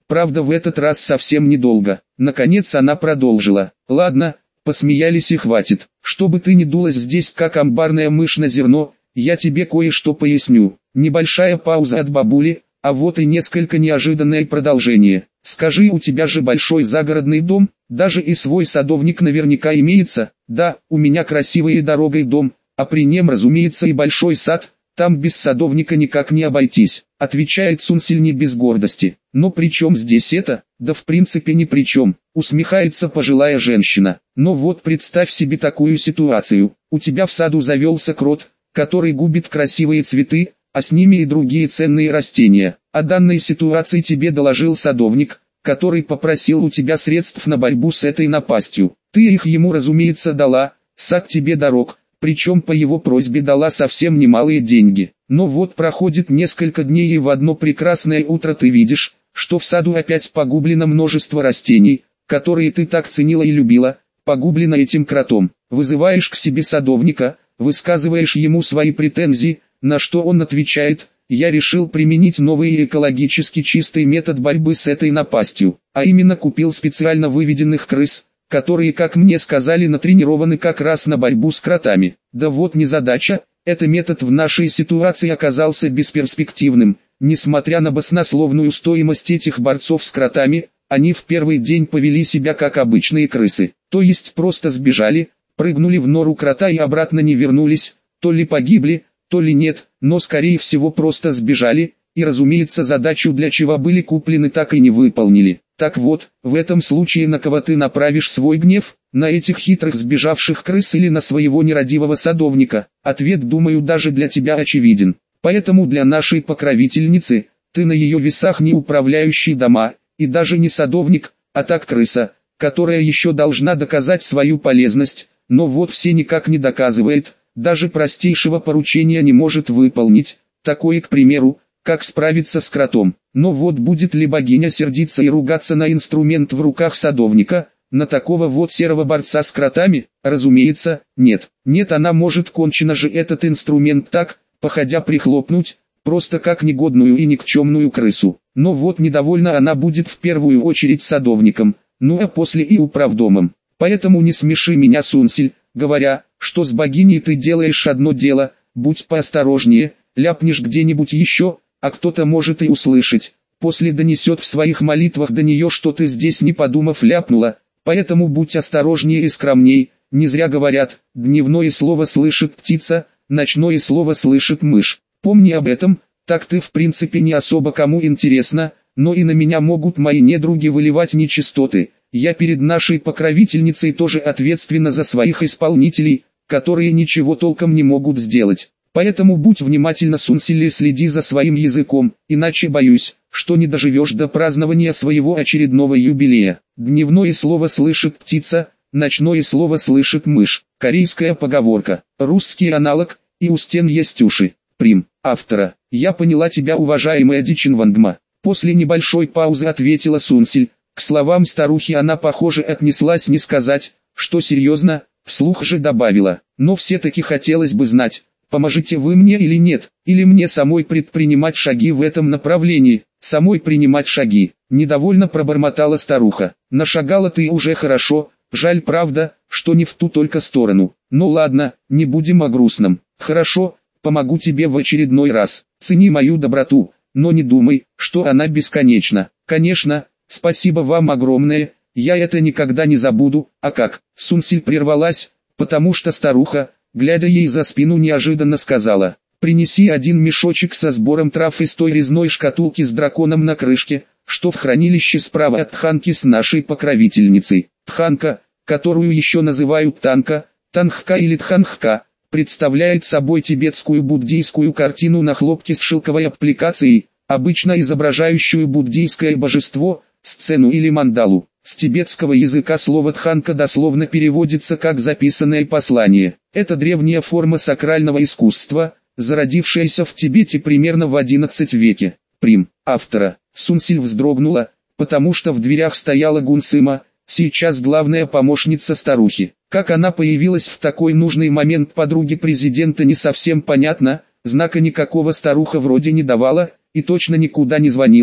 правда в этот раз совсем недолго. Наконец она продолжила. Ладно, посмеялись и хватит. Чтобы ты не дулась здесь как амбарная мышь на зерно, я тебе кое-что поясню. Небольшая пауза от бабули, а вот и несколько неожиданное продолжение. Скажи, у тебя же большой загородный дом, даже и свой садовник наверняка имеется. Да, у меня красивый и дорогой дом, а при нем, разумеется, и большой сад, там без садовника никак не обойтись, отвечает Сунсиль не без гордости. Но при чем здесь это? Да в принципе ни при чем, усмехается пожилая женщина. Но вот представь себе такую ситуацию, у тебя в саду завелся крот, который губит красивые цветы, а с ними и другие ценные растения. О данной ситуации тебе доложил садовник, который попросил у тебя средств на борьбу с этой напастью. Ты их ему, разумеется, дала, сад тебе дорог, причем по его просьбе дала совсем немалые деньги. Но вот проходит несколько дней и в одно прекрасное утро ты видишь, что в саду опять погублено множество растений, которые ты так ценила и любила, погублено этим кротом. Вызываешь к себе садовника, высказываешь ему свои претензии, на что он отвечает: я решил применить новый и экологически чистый метод борьбы с этой напастью, а именно купил специально выведенных крыс, которые, как мне сказали, натренированы как раз на борьбу с кротами. Да вот незадача, этот метод в нашей ситуации оказался бесперспективным. Несмотря на баснословную стоимость этих борцов с кротами, они в первый день повели себя как обычные крысы, то есть просто сбежали, прыгнули в нору крота и обратно не вернулись, то ли погибли, то ли нет, но скорее всего просто сбежали, и разумеется задачу, для чего были куплены, так и не выполнили. Так вот, в этом случае на кого ты направишь свой гнев? На этих хитрых сбежавших крыс или на своего нерадивого садовника? Ответ, думаю, даже для тебя очевиден. Поэтому для нашей покровительницы, ты на ее весах не управляющий дома, и даже не садовник, а так крыса, которая еще должна доказать свою полезность, но вот все никак не доказывает, даже простейшего поручения не может выполнить, такое, к примеру, как справиться с кротом. Но вот будет ли богиня сердиться и ругаться на инструмент в руках садовника, на такого вот серого борца с кротами? Разумеется, нет. Нет, она может кончено же этот инструмент так, походя прихлопнуть, просто как негодную и никчемную крысу. Но вот недовольна она будет в первую очередь садовником, ну а после и управдомом. Поэтому не смеши меня, Сунсиль, говоря, что с богиней ты делаешь одно дело, будь поосторожнее, ляпнешь где-нибудь еще, а кто-то может и услышать, после донесет в своих молитвах до нее, что ты здесь не подумав ляпнула, поэтому будь осторожнее и скромней, не зря говорят, дневное слово слышит птица, ночное слово слышит мышь. Помни об этом, так ты в принципе не особо кому интересно, но и на меня могут мои недруги выливать нечистоты. Я перед нашей покровительницей тоже ответственна за своих исполнителей, которые ничего толком не могут сделать. Поэтому будь внимательна, Сунсиль, и следи за своим языком, иначе боюсь, что не доживешь до празднования своего очередного юбилея. Дневное слово слышит птица, ночное слово слышит мышь. Корейская поговорка, русский аналог, и у стен есть уши. Прим. Автора. Я поняла тебя, уважаемая Дичин Вангма. После небольшой паузы ответила Сунсиль. К словам старухи она, похоже, отнеслась не сказать, что серьезно, вслух же добавила. Но все-таки хотелось бы знать, поможете вы мне или нет, или мне самой предпринимать шаги в этом направлении, самой принимать шаги. Недовольно пробормотала старуха. Нашагала ты уже хорошо, жаль, правда, что не в ту только сторону. Ну ладно, не будем о грустном. Хорошо, помогу тебе в очередной раз. Цени мою доброту, но не думай, что она бесконечна. Конечно, спасибо вам огромное, я это никогда не забуду. А как? Сунсиль прервалась, потому что старуха, глядя ей за спину, неожиданно сказала: принеси один мешочек со сбором трав из той резной шкатулки с драконом на крышке, что в хранилище справа от Тханки с нашей покровительницей. Тханка, которую еще называют Танка, Танхка или Тханхка, представляет собой тибетскую буддийскую картину на хлопке с шелковой аппликацией, обычно изображающую буддийское божество, сцену или мандалу. С тибетского языка слово «тханка» дословно переводится как «записанное послание». Это древняя форма сакрального искусства, зародившаяся в Тибете примерно в одиннадцатом веке. Прим. Автора. Сунсиль вздрогнула, потому что в дверях стояла Гунсыма, сейчас главная помощница старухи. Как она появилась в такой нужный момент подруге президента, не совсем понятно, знака никакого старуха вроде не давала, и точно никуда не звонила,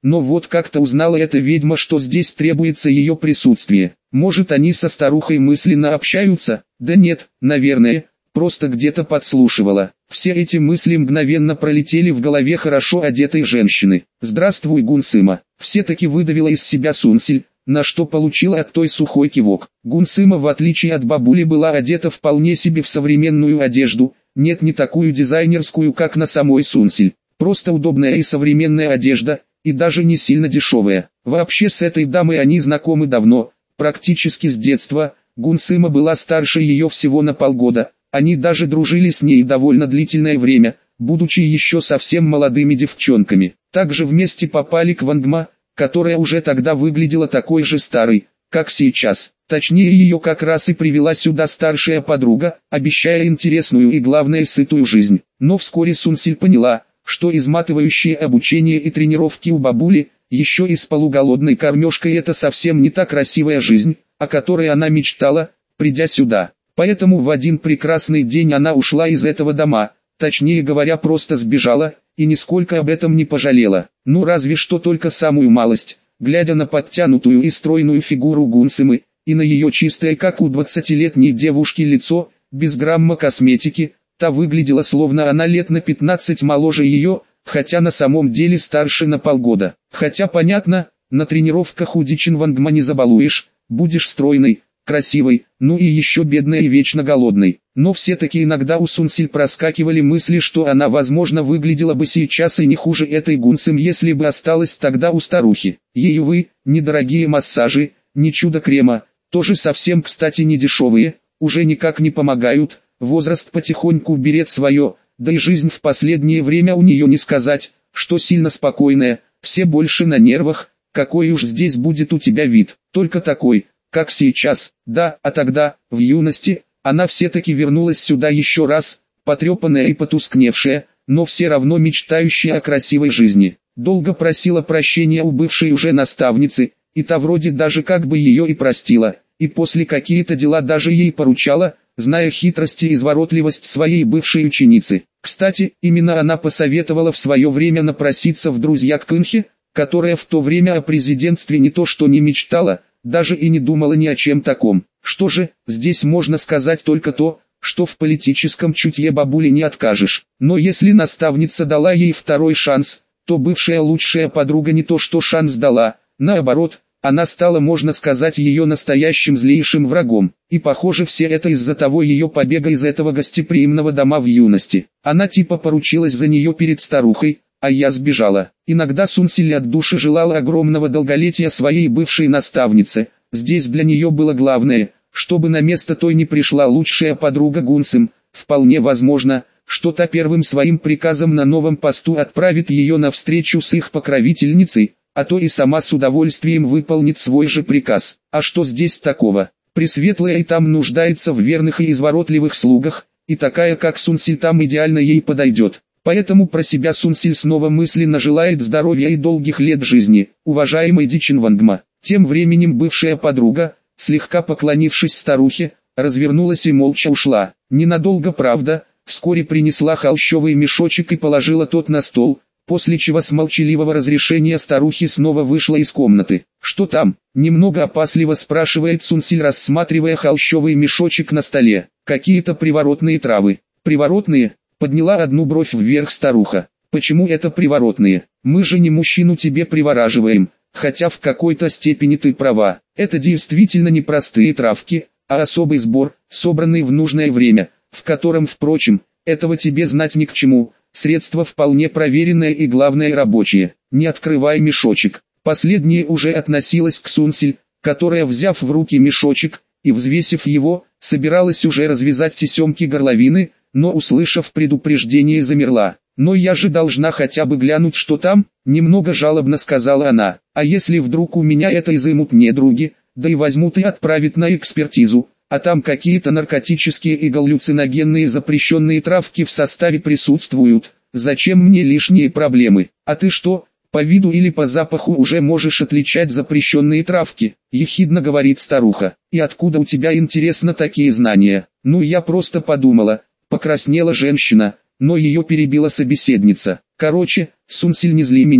но вот как-то узнала эта ведьма, что здесь требуется ее присутствие. Может, они со старухой мысленно общаются? Да нет, наверное, просто где-то подслушивала. Все эти мысли мгновенно пролетели в голове хорошо одетой женщины. «Здравствуй, Гунсыма!» Все-таки выдавила из себя Сунсиль, на что получила от той сухой кивок. Гунсыма, в отличие от бабули, была одета вполне себе в современную одежду, нет, не такую дизайнерскую, как на самой Сунсиль. Просто удобная и современная одежда, и даже не сильно дешевая. Вообще с этой дамой они знакомы давно, практически с детства. Гунсыма была старше ее всего на полгода, они даже дружили с ней довольно длительное время, будучи еще совсем молодыми девчонками. Также вместе попали к Вангма, которая уже тогда выглядела такой же старой, как сейчас. Точнее, ее как раз и привела сюда старшая подруга, обещая интересную и главное сытую жизнь. Но вскоре Сунсиль поняла, что изматывающее обучение и тренировки у бабули, еще и с полуголодной кормежкой, это совсем не та красивая жизнь, о которой она мечтала, придя сюда. Поэтому в один прекрасный день она ушла из этого дома, точнее говоря, просто сбежала, и нисколько об этом не пожалела. Ну разве что только самую малость, глядя на подтянутую и стройную фигуру Гунсымы, и на ее чистое, как у двадцатилетней девушки, лицо, без грамма косметики, та выглядела словно она лет на пятнадцать моложе ее, хотя на самом деле старше на полгода. Хотя понятно, на тренировках у Дичин Вангма не забалуешь, будешь стройной, красивой, ну и еще бедной и вечно голодной. Но все-таки иногда у Сунсиль проскакивали мысли, что она возможно выглядела бы сейчас и не хуже этой Гунсым, если бы осталась тогда у старухи. Ей, увы, недорогие массажи, ни чудо-крема, тоже совсем кстати не дешевые, уже никак не помогают, возраст потихоньку берет свое, да и жизнь в последнее время у нее не сказать, что сильно спокойная, все больше на нервах. Какой уж здесь будет у тебя вид, только такой, как сейчас. Да, а тогда, в юности, она все-таки вернулась сюда еще раз, потрепанная и потускневшая, но все равно мечтающая о красивой жизни. Долго просила прощения у бывшей уже наставницы, и та вроде даже как бы ее и простила, и после какие-то дела даже ей поручала, зная хитрости и изворотливость своей бывшей ученицы. Кстати, именно она посоветовала в свое время напроситься в друзья к Кынхе, которая в то время о президентстве не то что не мечтала, даже и не думала ни о чем таком. Что же, здесь можно сказать только то, что в политическом чутье бабуле не откажешь. Но если наставница дала ей второй шанс, то бывшая лучшая подруга не то что шанс дала, наоборот, она стала, можно сказать, ее настоящим злейшим врагом. И похоже, все это из-за того ее побега из этого гостеприимного дома в юности. Она типа поручилась за нее перед старухой, а я сбежала. Иногда Сунсиль от души желала огромного долголетия своей бывшей наставнице. Здесь для нее было главное, чтобы на место той не пришла лучшая подруга Гунсым. Вполне возможно, что та первым своим приказом на новом посту отправит ее на встречу с их покровительницей, а то и сама с удовольствием выполнит свой же приказ. А что здесь такого? Пресветлая и там нуждается в верных и изворотливых слугах, и такая как Сунсиль там идеально ей подойдет. Поэтому про себя Сунсиль снова мысленно желает здоровья и долгих лет жизни, уважаемый Дичин Вангма. Тем временем бывшая подруга, слегка поклонившись старухе, развернулась и молча ушла. Ненадолго, правда, вскоре принесла холщовый мешочек и положила тот на стол, после чего с молчаливого разрешения старухи снова вышла из комнаты. «Что там?» — немного опасливо спрашивает Сунсиль, рассматривая холщовый мешочек на столе. «Какие-то приворотные травы». «Приворотные?» — подняла одну бровь вверх старуха. «Почему это приворотные? Мы же не мужчину тебе привораживаем, хотя в какой-то степени ты права. Это действительно не простые травки, а особый сбор, собранный в нужное время, в котором, впрочем, этого тебе знать ни к чему. Средство вполне проверенное и главное рабочее. Не открывай мешочек». Последнее уже относилось к Сунсиль, которая, взяв в руки мешочек и взвесив его, собиралась уже развязать тесемки горловины, но, услышав предупреждение, замерла. «Но я же должна хотя бы глянуть, что там», — немного жалобно сказала она. «А если вдруг у меня это изымут недруги, да и возьмут и отправят на экспертизу, а там какие-то наркотические и галлюциногенные запрещенные травки в составе присутствуют, зачем мне лишние проблемы? А ты что, по виду или по запаху уже можешь отличать запрещенные травки?» — ехидно говорит старуха. «И откуда у тебя, интересно, такие знания?» «Ну я просто подумала», — покраснела женщина, но ее перебила собеседница. «Короче, Сунсиль, не зли меня,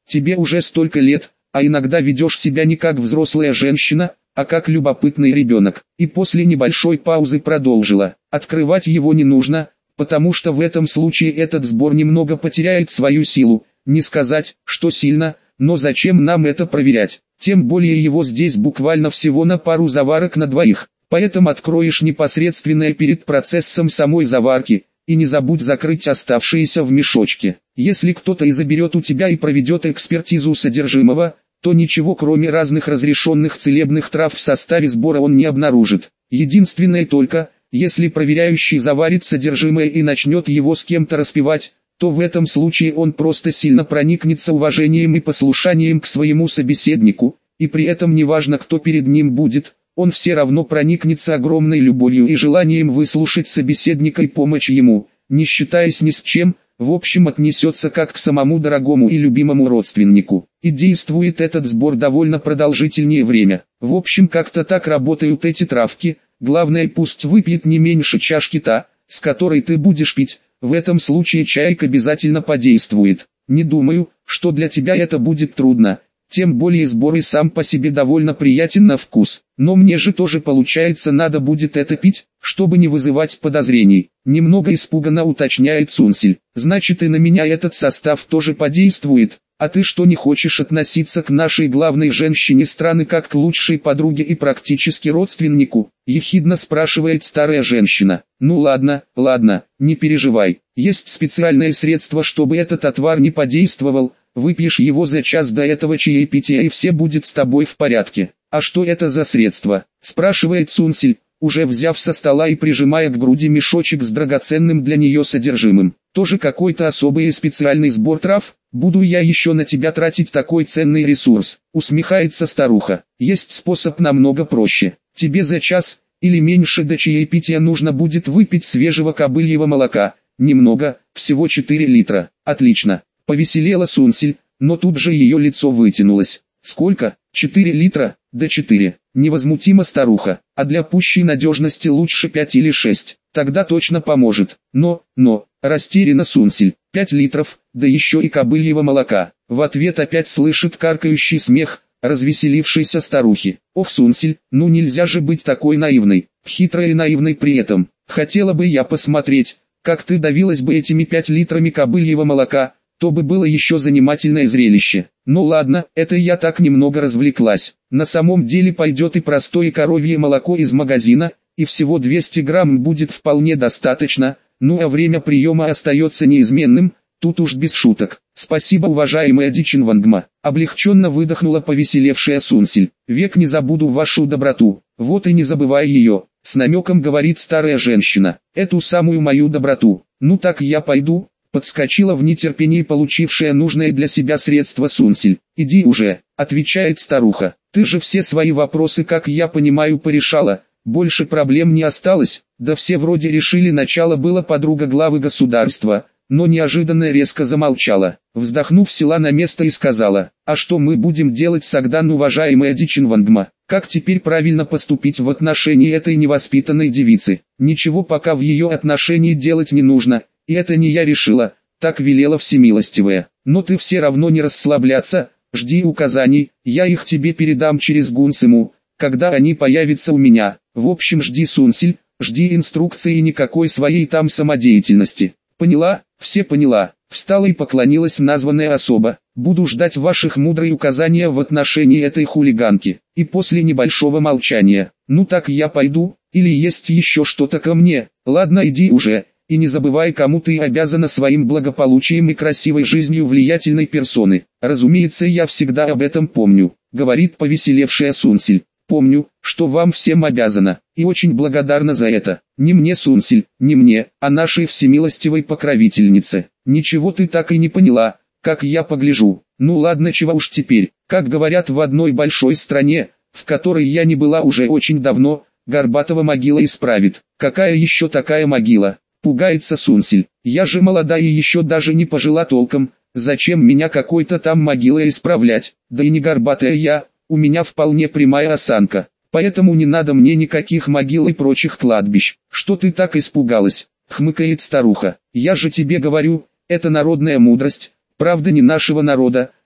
тебе уже столько лет, а иногда ведешь себя не как взрослая женщина, а как любопытный ребенок. И после небольшой паузы продолжила. Открывать его не нужно, потому что в этом случае этот сбор немного потеряет свою силу. Не сказать, что сильно, но зачем нам это проверять? Тем более его здесь буквально всего на пару заварок на двоих. Поэтому откроешь непосредственно перед процессом самой заварки, и не забудь закрыть оставшиеся в мешочке. Если кто-то и заберет у тебя и проведет экспертизу содержимого, то ничего кроме разных разрешенных целебных трав в составе сбора он не обнаружит. Единственное только, если проверяющий заварит содержимое и начнет его с кем-то распивать, то в этом случае он просто сильно проникнется уважением и послушанием к своему собеседнику, и при этом неважно кто перед ним будет, он все равно проникнется огромной любовью и желанием выслушать собеседника и помочь ему, не считаясь ни с чем, в общем отнесется как к самому дорогому и любимому родственнику. И действует этот сбор довольно продолжительное время. В общем как-то так работают эти травки, главное пусть выпьет не меньше чашки та, с которой ты будешь пить, в этом случае чайк обязательно подействует. Не думаю, что для тебя это будет трудно. Тем более сбор и сам по себе довольно приятен на вкус. Но мне же тоже получается надо будет это пить, чтобы не вызывать подозрений. Немного испуганно уточняет Сунсиль. Значит и на меня этот состав тоже подействует. А ты что, не хочешь относиться к нашей главной женщине страны как к лучшей подруге и практически родственнику? Ехидно спрашивает старая женщина. Ну ладно, ладно, не переживай. Есть специальное средство, чтобы этот отвар не подействовал. Выпьешь его за час до этого чаепития и все будет с тобой в порядке. А что это за средство? Спрашивает Сунсиль, уже взяв со стола и прижимая к груди мешочек с драгоценным для нее содержимым. Тоже какой-то особый и специальный сбор трав? Буду я еще на тебя тратить такой ценный ресурс? Усмехается старуха. Есть способ намного проще. Тебе за час или меньше до чаепития нужно будет выпить свежего кобыльего молока. Немного, всего четыре литра. Отлично. Повеселела Сунсиль, но тут же ее лицо вытянулось. Сколько? четыре литра? Да четыре. Невозмутима старуха. А для пущей надежности лучше пять или шесть. Тогда точно поможет. Но, но, растеряна Сунсиль. пять литров, да еще и кобыльего молока. В ответ опять слышит каркающий смех развеселившейся старухи. Ох, Сунсиль, ну нельзя же быть такой наивной. Хитрой и наивной при этом. Хотела бы я посмотреть, как ты давилась бы этими пять литрами кобыльего молока, то бы было еще занимательное зрелище. Ну ладно, это я так немного развлеклась. На самом деле пойдет и простое коровье молоко из магазина, и всего двести грамм будет вполне достаточно, ну а время приема остается неизменным, тут уж без шуток. Спасибо, уважаемая Дичинвангма. Облегченно выдохнула повеселевшая Сунсиль. Век не забуду вашу доброту. Вот и не забывай ее. С намеком говорит старая женщина. Эту самую мою доброту. Ну так я пойду. Подскочила в нетерпении получившая нужное для себя средство Сунсиль. «Иди уже», — отвечает старуха. «Ты же все свои вопросы, как я понимаю, порешала. Больше проблем не осталось, да все вроде решили». Начало было подруга главы государства, но неожиданно резко замолчала. Вздохнув, села на место и сказала: «А что мы будем делать с Агдан, уважаемая Дичинвангма? Как теперь правильно поступить в отношении этой невоспитанной девицы? Ничего пока в ее отношении делать не нужно». И это не я решила, так велела всемилостивая. Но ты все равно не расслабляться, жди указаний, я их тебе передам через Гунсыму, когда они появятся у меня. В общем, жди, Сунсиль, жди инструкции и никакой своей там самодеятельности. Поняла? Все поняла. Встала и поклонилась названная особа. Буду ждать ваших мудрых указаний в отношении этой хулиганки. И после небольшого молчания: ну так я пойду, или есть еще что-то ко мне? Ладно, иди уже. И не забывай, кому ты обязана своим благополучием и красивой жизнью влиятельной персоны. Разумеется, я всегда об этом помню, говорит повеселевшая Сунсиль. Помню, что вам всем обязана, и очень благодарна за это. Не мне, Сунсиль, не мне, а нашей всемилостивой покровительнице. Ничего ты так и не поняла, как я погляжу. Ну ладно, чего уж теперь, как говорят в одной большой стране, в которой я не была уже очень давно, Горбатова могила исправит. Какая еще такая могила? Пугается Сунсиль. Я же молода и еще даже не пожила толком, зачем меня какой-то там могилой исправлять? Да и не горбатая я, у меня вполне прямая осанка, поэтому не надо мне никаких могил и прочих кладбищ. Что ты так испугалась? Хмыкает старуха. Я же тебе говорю, это народная мудрость, правда не нашего народа,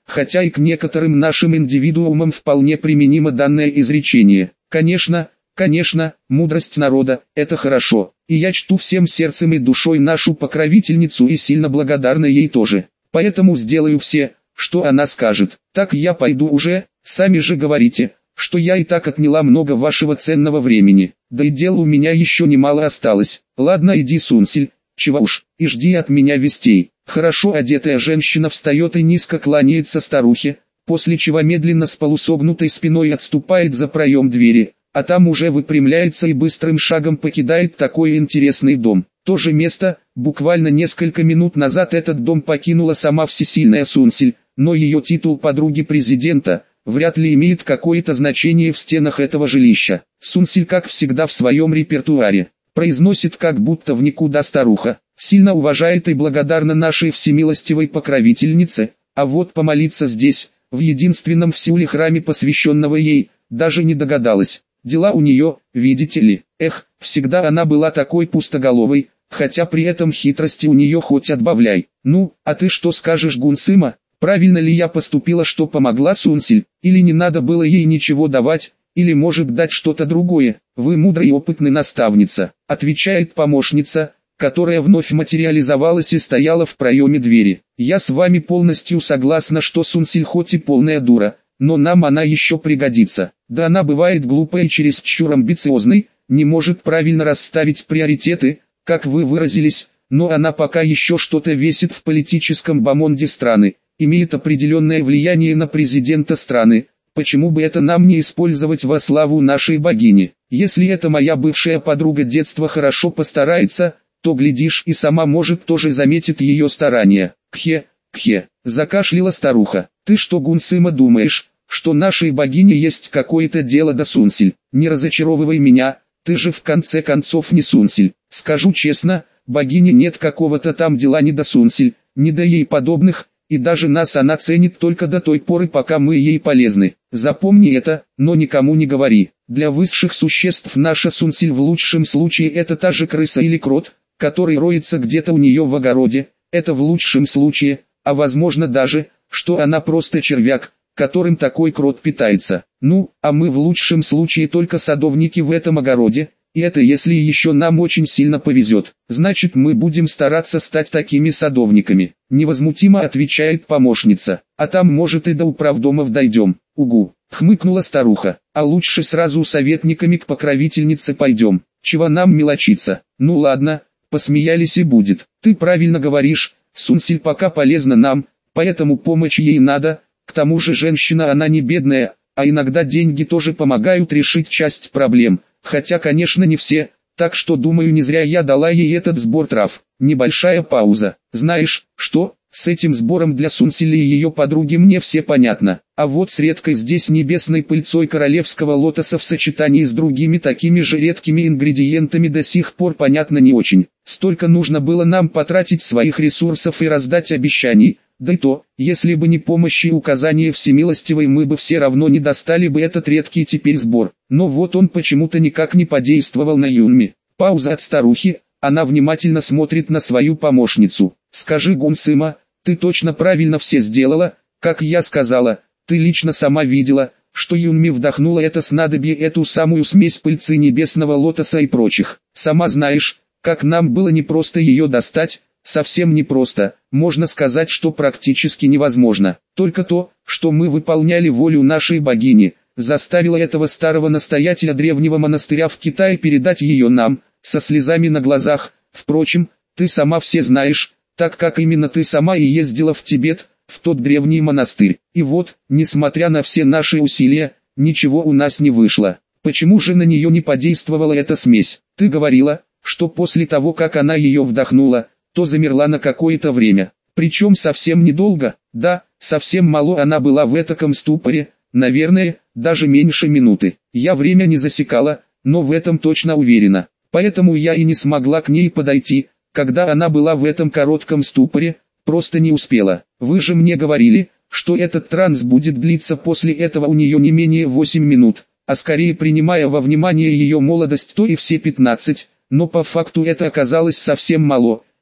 хотя и к некоторым нашим индивидуумам вполне применимо данное изречение. Конечно, конечно, мудрость народа – это хорошо, и я чту всем сердцем и душой нашу покровительницу и сильно благодарна ей тоже. Поэтому сделаю все, что она скажет. Так я пойду уже, сами же говорите, что я и так отняла много вашего ценного времени. Да и дел у меня еще немало осталось. Ладно, иди, Сунсиль, чего уж, и жди от меня вестей. Хорошо одетая женщина встает и низко кланяется старухе, после чего медленно с полусогнутой спиной отступает за проем двери, а там уже выпрямляется и быстрым шагом покидает такой интересный дом. То же место, буквально несколько минут назад этот дом покинула сама всесильная Сунсиль, но ее титул подруги президента вряд ли имеет какое-то значение в стенах этого жилища. Сунсиль, как всегда в своем репертуаре, произносит как будто в никуда старуха, сильно уважает и благодарна нашей всемилостивой покровительнице, а вот помолиться здесь, в единственном в Сеуле храме, посвященного ей, даже не догадалась. Дела у нее, видите ли, эх, всегда она была такой пустоголовой, хотя при этом хитрости у нее хоть отбавляй. Ну, а ты что скажешь, Гунсыма? Правильно ли я поступила, что помогла Сунсиль, или не надо было ей ничего давать, или может дать что-то другое? Вы мудрая и опытная наставница, отвечает помощница, которая вновь материализовалась и стояла в проеме двери. Я с вами полностью согласна, что Сунсиль хоть и полная дура, но нам она еще пригодится. Да она бывает глупой и чересчур амбициозной, не может правильно расставить приоритеты, как вы выразились, но она пока еще что-то весит в политическом бомонде страны, имеет определенное влияние на президента страны. Почему бы это нам не использовать во славу нашей богини? Если эта моя бывшая подруга детства хорошо постарается, то, глядишь, и сама может тоже заметит ее старания. Кхе, кхе, закашляла старуха. Ты что, Гунсыма, думаешь, что нашей богине есть какое-то дело до Сунсиль? Не разочаровывай меня, ты же в конце концов не Сунсиль. Скажу честно, богине нет какого-то там дела ни до Сунсиль, ни до ей подобных, и даже нас она ценит только до той поры, пока мы ей полезны. Запомни это, но никому не говори. Для высших существ наша Сунсиль в лучшем случае это та же крыса или крот, который роется где-то у нее в огороде, это в лучшем случае, а возможно даже, что она просто червяк, которым такой крот питается. Ну, а мы в лучшем случае только садовники в этом огороде, и это если еще нам очень сильно повезет. Значит, мы будем стараться стать такими садовниками. Невозмутимо отвечает помощница. А там может и до управдомов дойдем. Угу, хмыкнула старуха. А лучше сразу советниками к покровительнице пойдем. Чего нам мелочиться? Ну ладно, посмеялись и будет. Ты правильно говоришь, Сунсиль пока полезна нам, поэтому помощь ей надо. К тому же женщина она не бедная, а иногда деньги тоже помогают решить часть проблем. Хотя, конечно, не все, так что думаю, не зря я дала ей этот сбор трав. Небольшая пауза. Знаешь, что, с этим сбором для Сунсили и ее подруги мне все понятно. А вот с редкой здесь небесной пыльцой королевского лотоса в сочетании с другими такими же редкими ингредиентами до сих пор понятно не очень. Столько нужно было нам потратить своих ресурсов и раздать обещаний. Да и то, если бы не помощь и указания всемилостивой, мы бы все равно не достали бы этот редкий теперь сбор. Но вот он почему-то никак не подействовал на Юнми. Пауза от старухи, она внимательно смотрит на свою помощницу. Скажи, Гунсыма, ты точно правильно все сделала, как я сказала, ты лично сама видела, что Юнми вдохнула это снадобье, эту самую смесь пыльцы небесного лотоса и прочих. Сама знаешь, как нам было непросто ее достать. Совсем непросто, можно сказать, что практически невозможно. Только то, что мы выполняли волю нашей богини, заставило этого старого настоятеля древнего монастыря в Китае передать ее нам, со слезами на глазах. Впрочем, ты сама все знаешь, так как именно ты сама и ездила в Тибет, в тот древний монастырь. И вот, несмотря на все наши усилия, ничего у нас не вышло. Почему же на нее не подействовала эта смесь? Ты говорила, что после того, как она ее вдохнула, то замерла на какое-то время. Причем совсем недолго, да, совсем мало она была в этаком ступоре, наверное, даже меньше минуты. Я время не засекала, но в этом точно уверена. Поэтому я и не смогла к ней подойти, когда она была в этом коротком ступоре, просто не успела. Вы же мне говорили, что этот транс будет длиться после этого у нее не менее восемь минут, а скорее, принимая во внимание ее молодость, то и все пятнадцать, но по факту это оказалось совсем мало.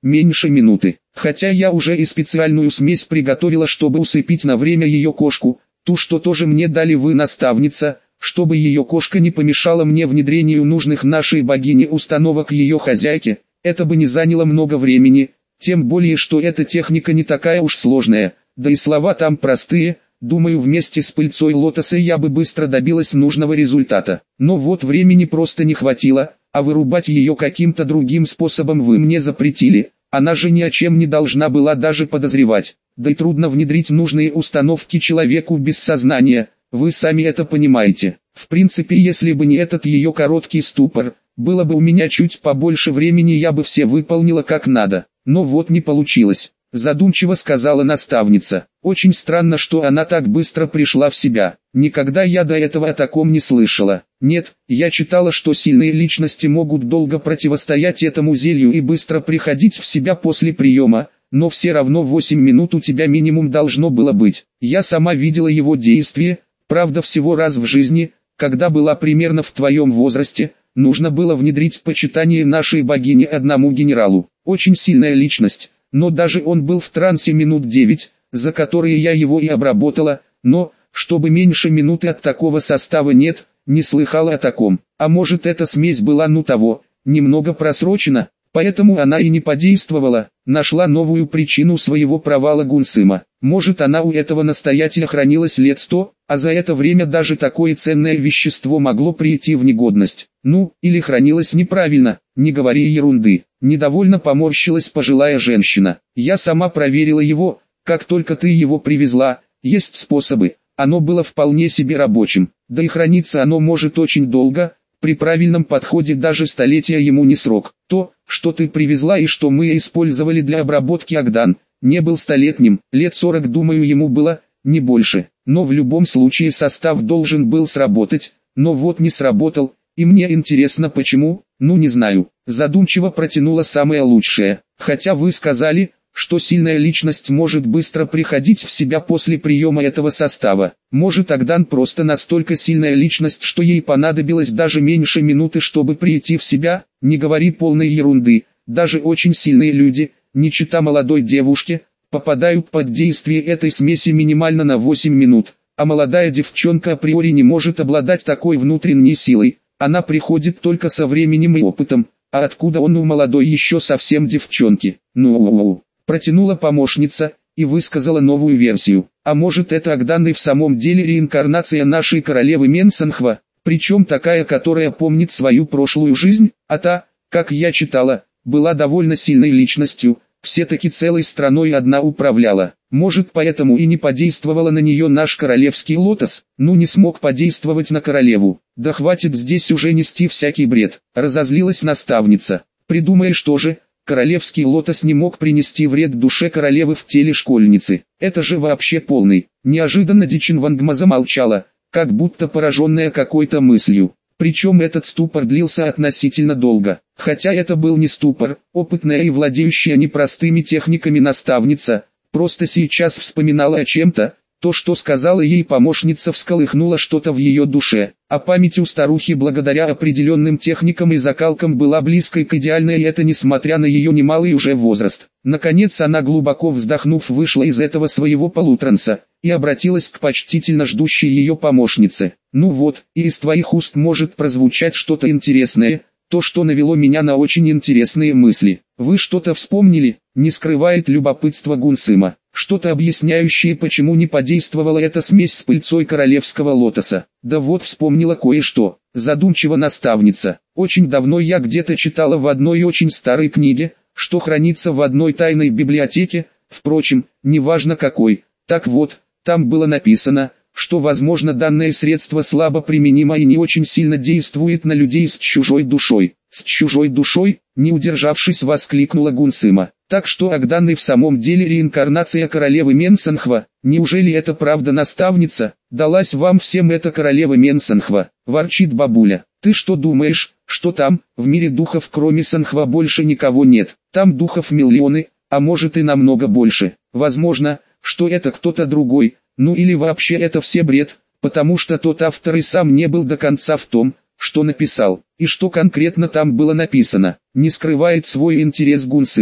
меньше минуты. Хотя я уже и специальную смесь приготовила, чтобы усыпить на время ее кошку, ту, что тоже мне дали вы, наставница, чтобы ее кошка не помешала мне внедрению нужных нашей богине установок ее хозяйке. Это бы не заняло много времени, тем более что эта техника не такая уж сложная, да и слова там простые. Думаю, вместе с пыльцой лотоса я бы быстро добилась нужного результата. Но вот времени просто не хватило, а вырубать ее каким-то другим способом вы мне запретили. Она же ни о чем не должна была даже подозревать. Да и трудно внедрить нужные установки человеку без сознания, вы сами это понимаете. В принципе, если бы не этот ее короткий ступор, было бы у меня чуть побольше времени, я бы все выполнила как надо. Но вот не получилось. Задумчиво сказала наставница. Очень странно, что она так быстро пришла в себя. Никогда я до этого о таком не слышала. Нет, я читала, что сильные личности могут долго противостоять этому зелью и быстро приходить в себя после приема, но все равно восемь минут у тебя минимум должно было быть. Я сама видела его действие, правда всего раз в жизни, когда была примерно в твоем возрасте. Нужно было внедрить почитание нашей богини одному генералу. Очень сильная личность. Но даже он был в трансе минут девять, за которые я его и обработала, но, чтобы меньше минуты от такого состава нет, не слыхала о таком. А может, эта смесь была ну того, немного просрочена, поэтому она и не подействовала. Нашла новую причину своего провала Гунсыма. Может, она у этого настоятеля хранилась лет сто, а за это время даже такое ценное вещество могло прийти в негодность. Ну, или хранилось неправильно, не говори ерунды. Недовольно поморщилась пожилая женщина. Я сама проверила его, как только ты его привезла, есть способы. Оно было вполне себе рабочим, да и храниться оно может очень долго, при правильном подходе даже столетия ему не срок. То, что ты привезла и что мы использовали для обработки Агдан, не был столетним, лет сорок думаю ему было, не больше. Но в любом случае состав должен был сработать, но вот не сработал, и мне интересно почему, ну не знаю. Задумчиво протянула самое лучшее. Хотя вы сказали, что сильная личность может быстро приходить в себя после приема этого состава. Может, Агдан просто настолько сильная личность, что ей понадобилось даже меньше минуты, чтобы прийти в себя? Не говори полной ерунды. Даже очень сильные люди, не чита молодой девушке, попадают под действие этой смеси минимально на восемь минут. А молодая девчонка априори не может обладать такой внутренней силой. Она приходит только со временем и опытом. А откуда он у молодой еще совсем девчонки? Ну, протянула помощница и высказала новую версию. А может, это Агдан и в самом деле реинкарнация нашей королевы Менсанхва, причем такая, которая помнит свою прошлую жизнь, а та, как я читала, была довольно сильной личностью, все-таки целой страной одна управляла. Может, поэтому и не подействовала на нее наш королевский лотос, ну не смог подействовать на королеву. Да хватит здесь уже нести всякий бред, разозлилась наставница. Придумаешь тоже, королевский лотос не мог принести вред душе королевы в теле школьницы. Это же вообще полный. Неожиданно Дичинвангма замолчала, как будто пораженная какой-то мыслью. Причем этот ступор длился относительно долго. Хотя это был не ступор, опытная и владеющая непростыми техниками наставница, просто сейчас вспоминала о чем-то, то, что сказала ей помощница, всколыхнуло что-то в ее душе, а память у старухи благодаря определенным техникам и закалкам была близкой к идеальной, и это несмотря на ее немалый уже возраст. Наконец она, глубоко вздохнув, вышла из этого своего полутранса и обратилась к почтительно ждущей ее помощнице. «Ну вот, и из твоих уст может прозвучать что-то интересное, то, что навело меня на очень интересные мысли. Вы что-то вспомнили?» Не скрывает любопытство Гунсыма. Что-то объясняющее, почему не подействовала эта смесь с пыльцой королевского лотоса. Да вот вспомнила кое-что. Задумчиво наставница. Очень давно я где-то читала в одной очень старой книге, что хранится в одной тайной библиотеке, впрочем, неважно какой. Так вот, там было написано, что возможно данное средство слабо применимо и не очень сильно действует на людей с чужой душой. С чужой душой, не удержавшись, воскликнула Гунсыма. Так что Агдан и в самом деле реинкарнация королевы Менсанхва. Неужели это правда, наставница? Далась вам всем эта королева Менсанхва, ворчит бабуля. Ты что думаешь, что там, в мире духов кроме Санхва больше никого нет? Там духов миллионы, а может и намного больше. Возможно, что это кто-то другой, ну или вообще это все бред, потому что тот автор и сам не был до конца в том, что написал, и что конкретно там было написано. Не скрывает свой интерес Гунсыма.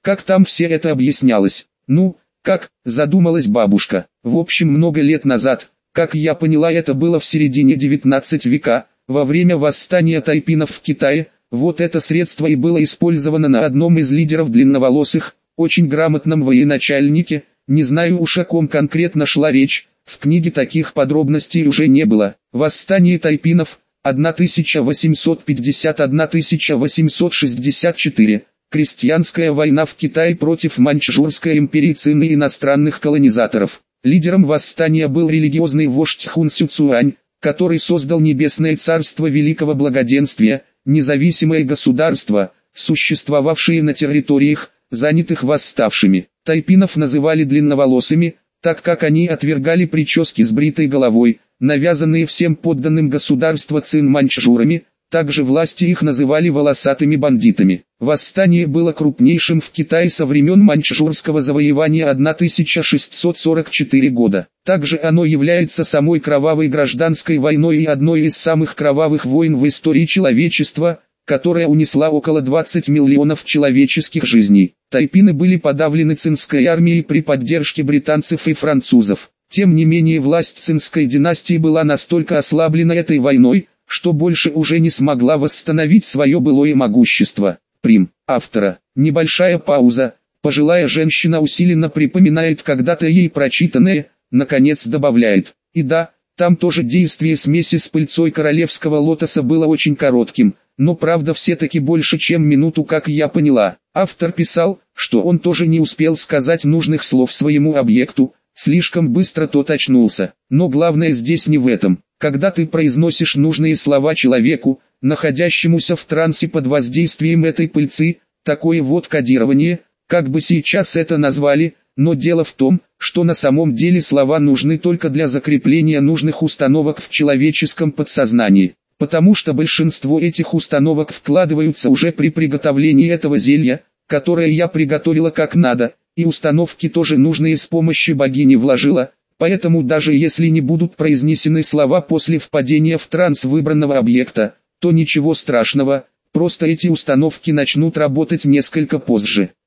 Как там все это объяснялось? Ну, как, задумалась бабушка. В общем, много лет назад, как я поняла, это было в середине девятнадцатого века, во время восстания тайпинов в Китае. Вот это средство и было использовано на одном из лидеров длинноволосых, очень грамотном военачальнике. Не знаю уж о ком конкретно шла речь, в книге таких подробностей уже не было. Восстание тайпинов, тысяча восемьсот пятьдесят — тысяча восемьсот шестьдесят четыре. Крестьянская война в Китае против Маньчжурской империи Цин и иностранных колонизаторов. Лидером восстания был религиозный вождь Хун Сю Цюань, который создал Небесное Царство Великого Благоденствия, независимое государство, существовавшее на территориях, занятых восставшими. Тайпинов называли длинноволосыми, так как они отвергали прически с бритой головой, навязанные всем подданным государства Цин маньчжурами. Также власти их называли волосатыми бандитами. Восстание было крупнейшим в Китае со времен маньчжурского завоевания тысяча шестьсот сорок четвёртого года. Также оно является самой кровавой гражданской войной и одной из самых кровавых войн в истории человечества, которая унесла около двадцати миллионов человеческих жизней. Тайпины были подавлены цинской армией при поддержке британцев и французов. Тем не менее, власть цинской династии была настолько ослаблена этой войной, что больше уже не смогла восстановить свое былое могущество. Прим. Автора. Небольшая пауза. Пожилая женщина усиленно припоминает когда-то ей прочитанное, наконец добавляет. И да, там тоже действие смеси с пыльцой королевского лотоса было очень коротким, но правда все-таки больше чем минуту, как я поняла. Автор писал, что он тоже не успел сказать нужных слов своему объекту, слишком быстро тот очнулся. Но главное здесь не в этом. Когда ты произносишь нужные слова человеку, находящемуся в трансе под воздействием этой пыльцы, такое вот кодирование, как бы сейчас это назвали, но дело в том, что на самом деле слова нужны только для закрепления нужных установок в человеческом подсознании, потому что большинство этих установок вкладываются уже при приготовлении этого зелья, которое я приготовила как надо, и установки тоже нужные с помощью богини вложила. Поэтому даже если не будут произнесены слова после впадения в транс выбранного объекта, то ничего страшного, просто эти установки начнут работать несколько позже.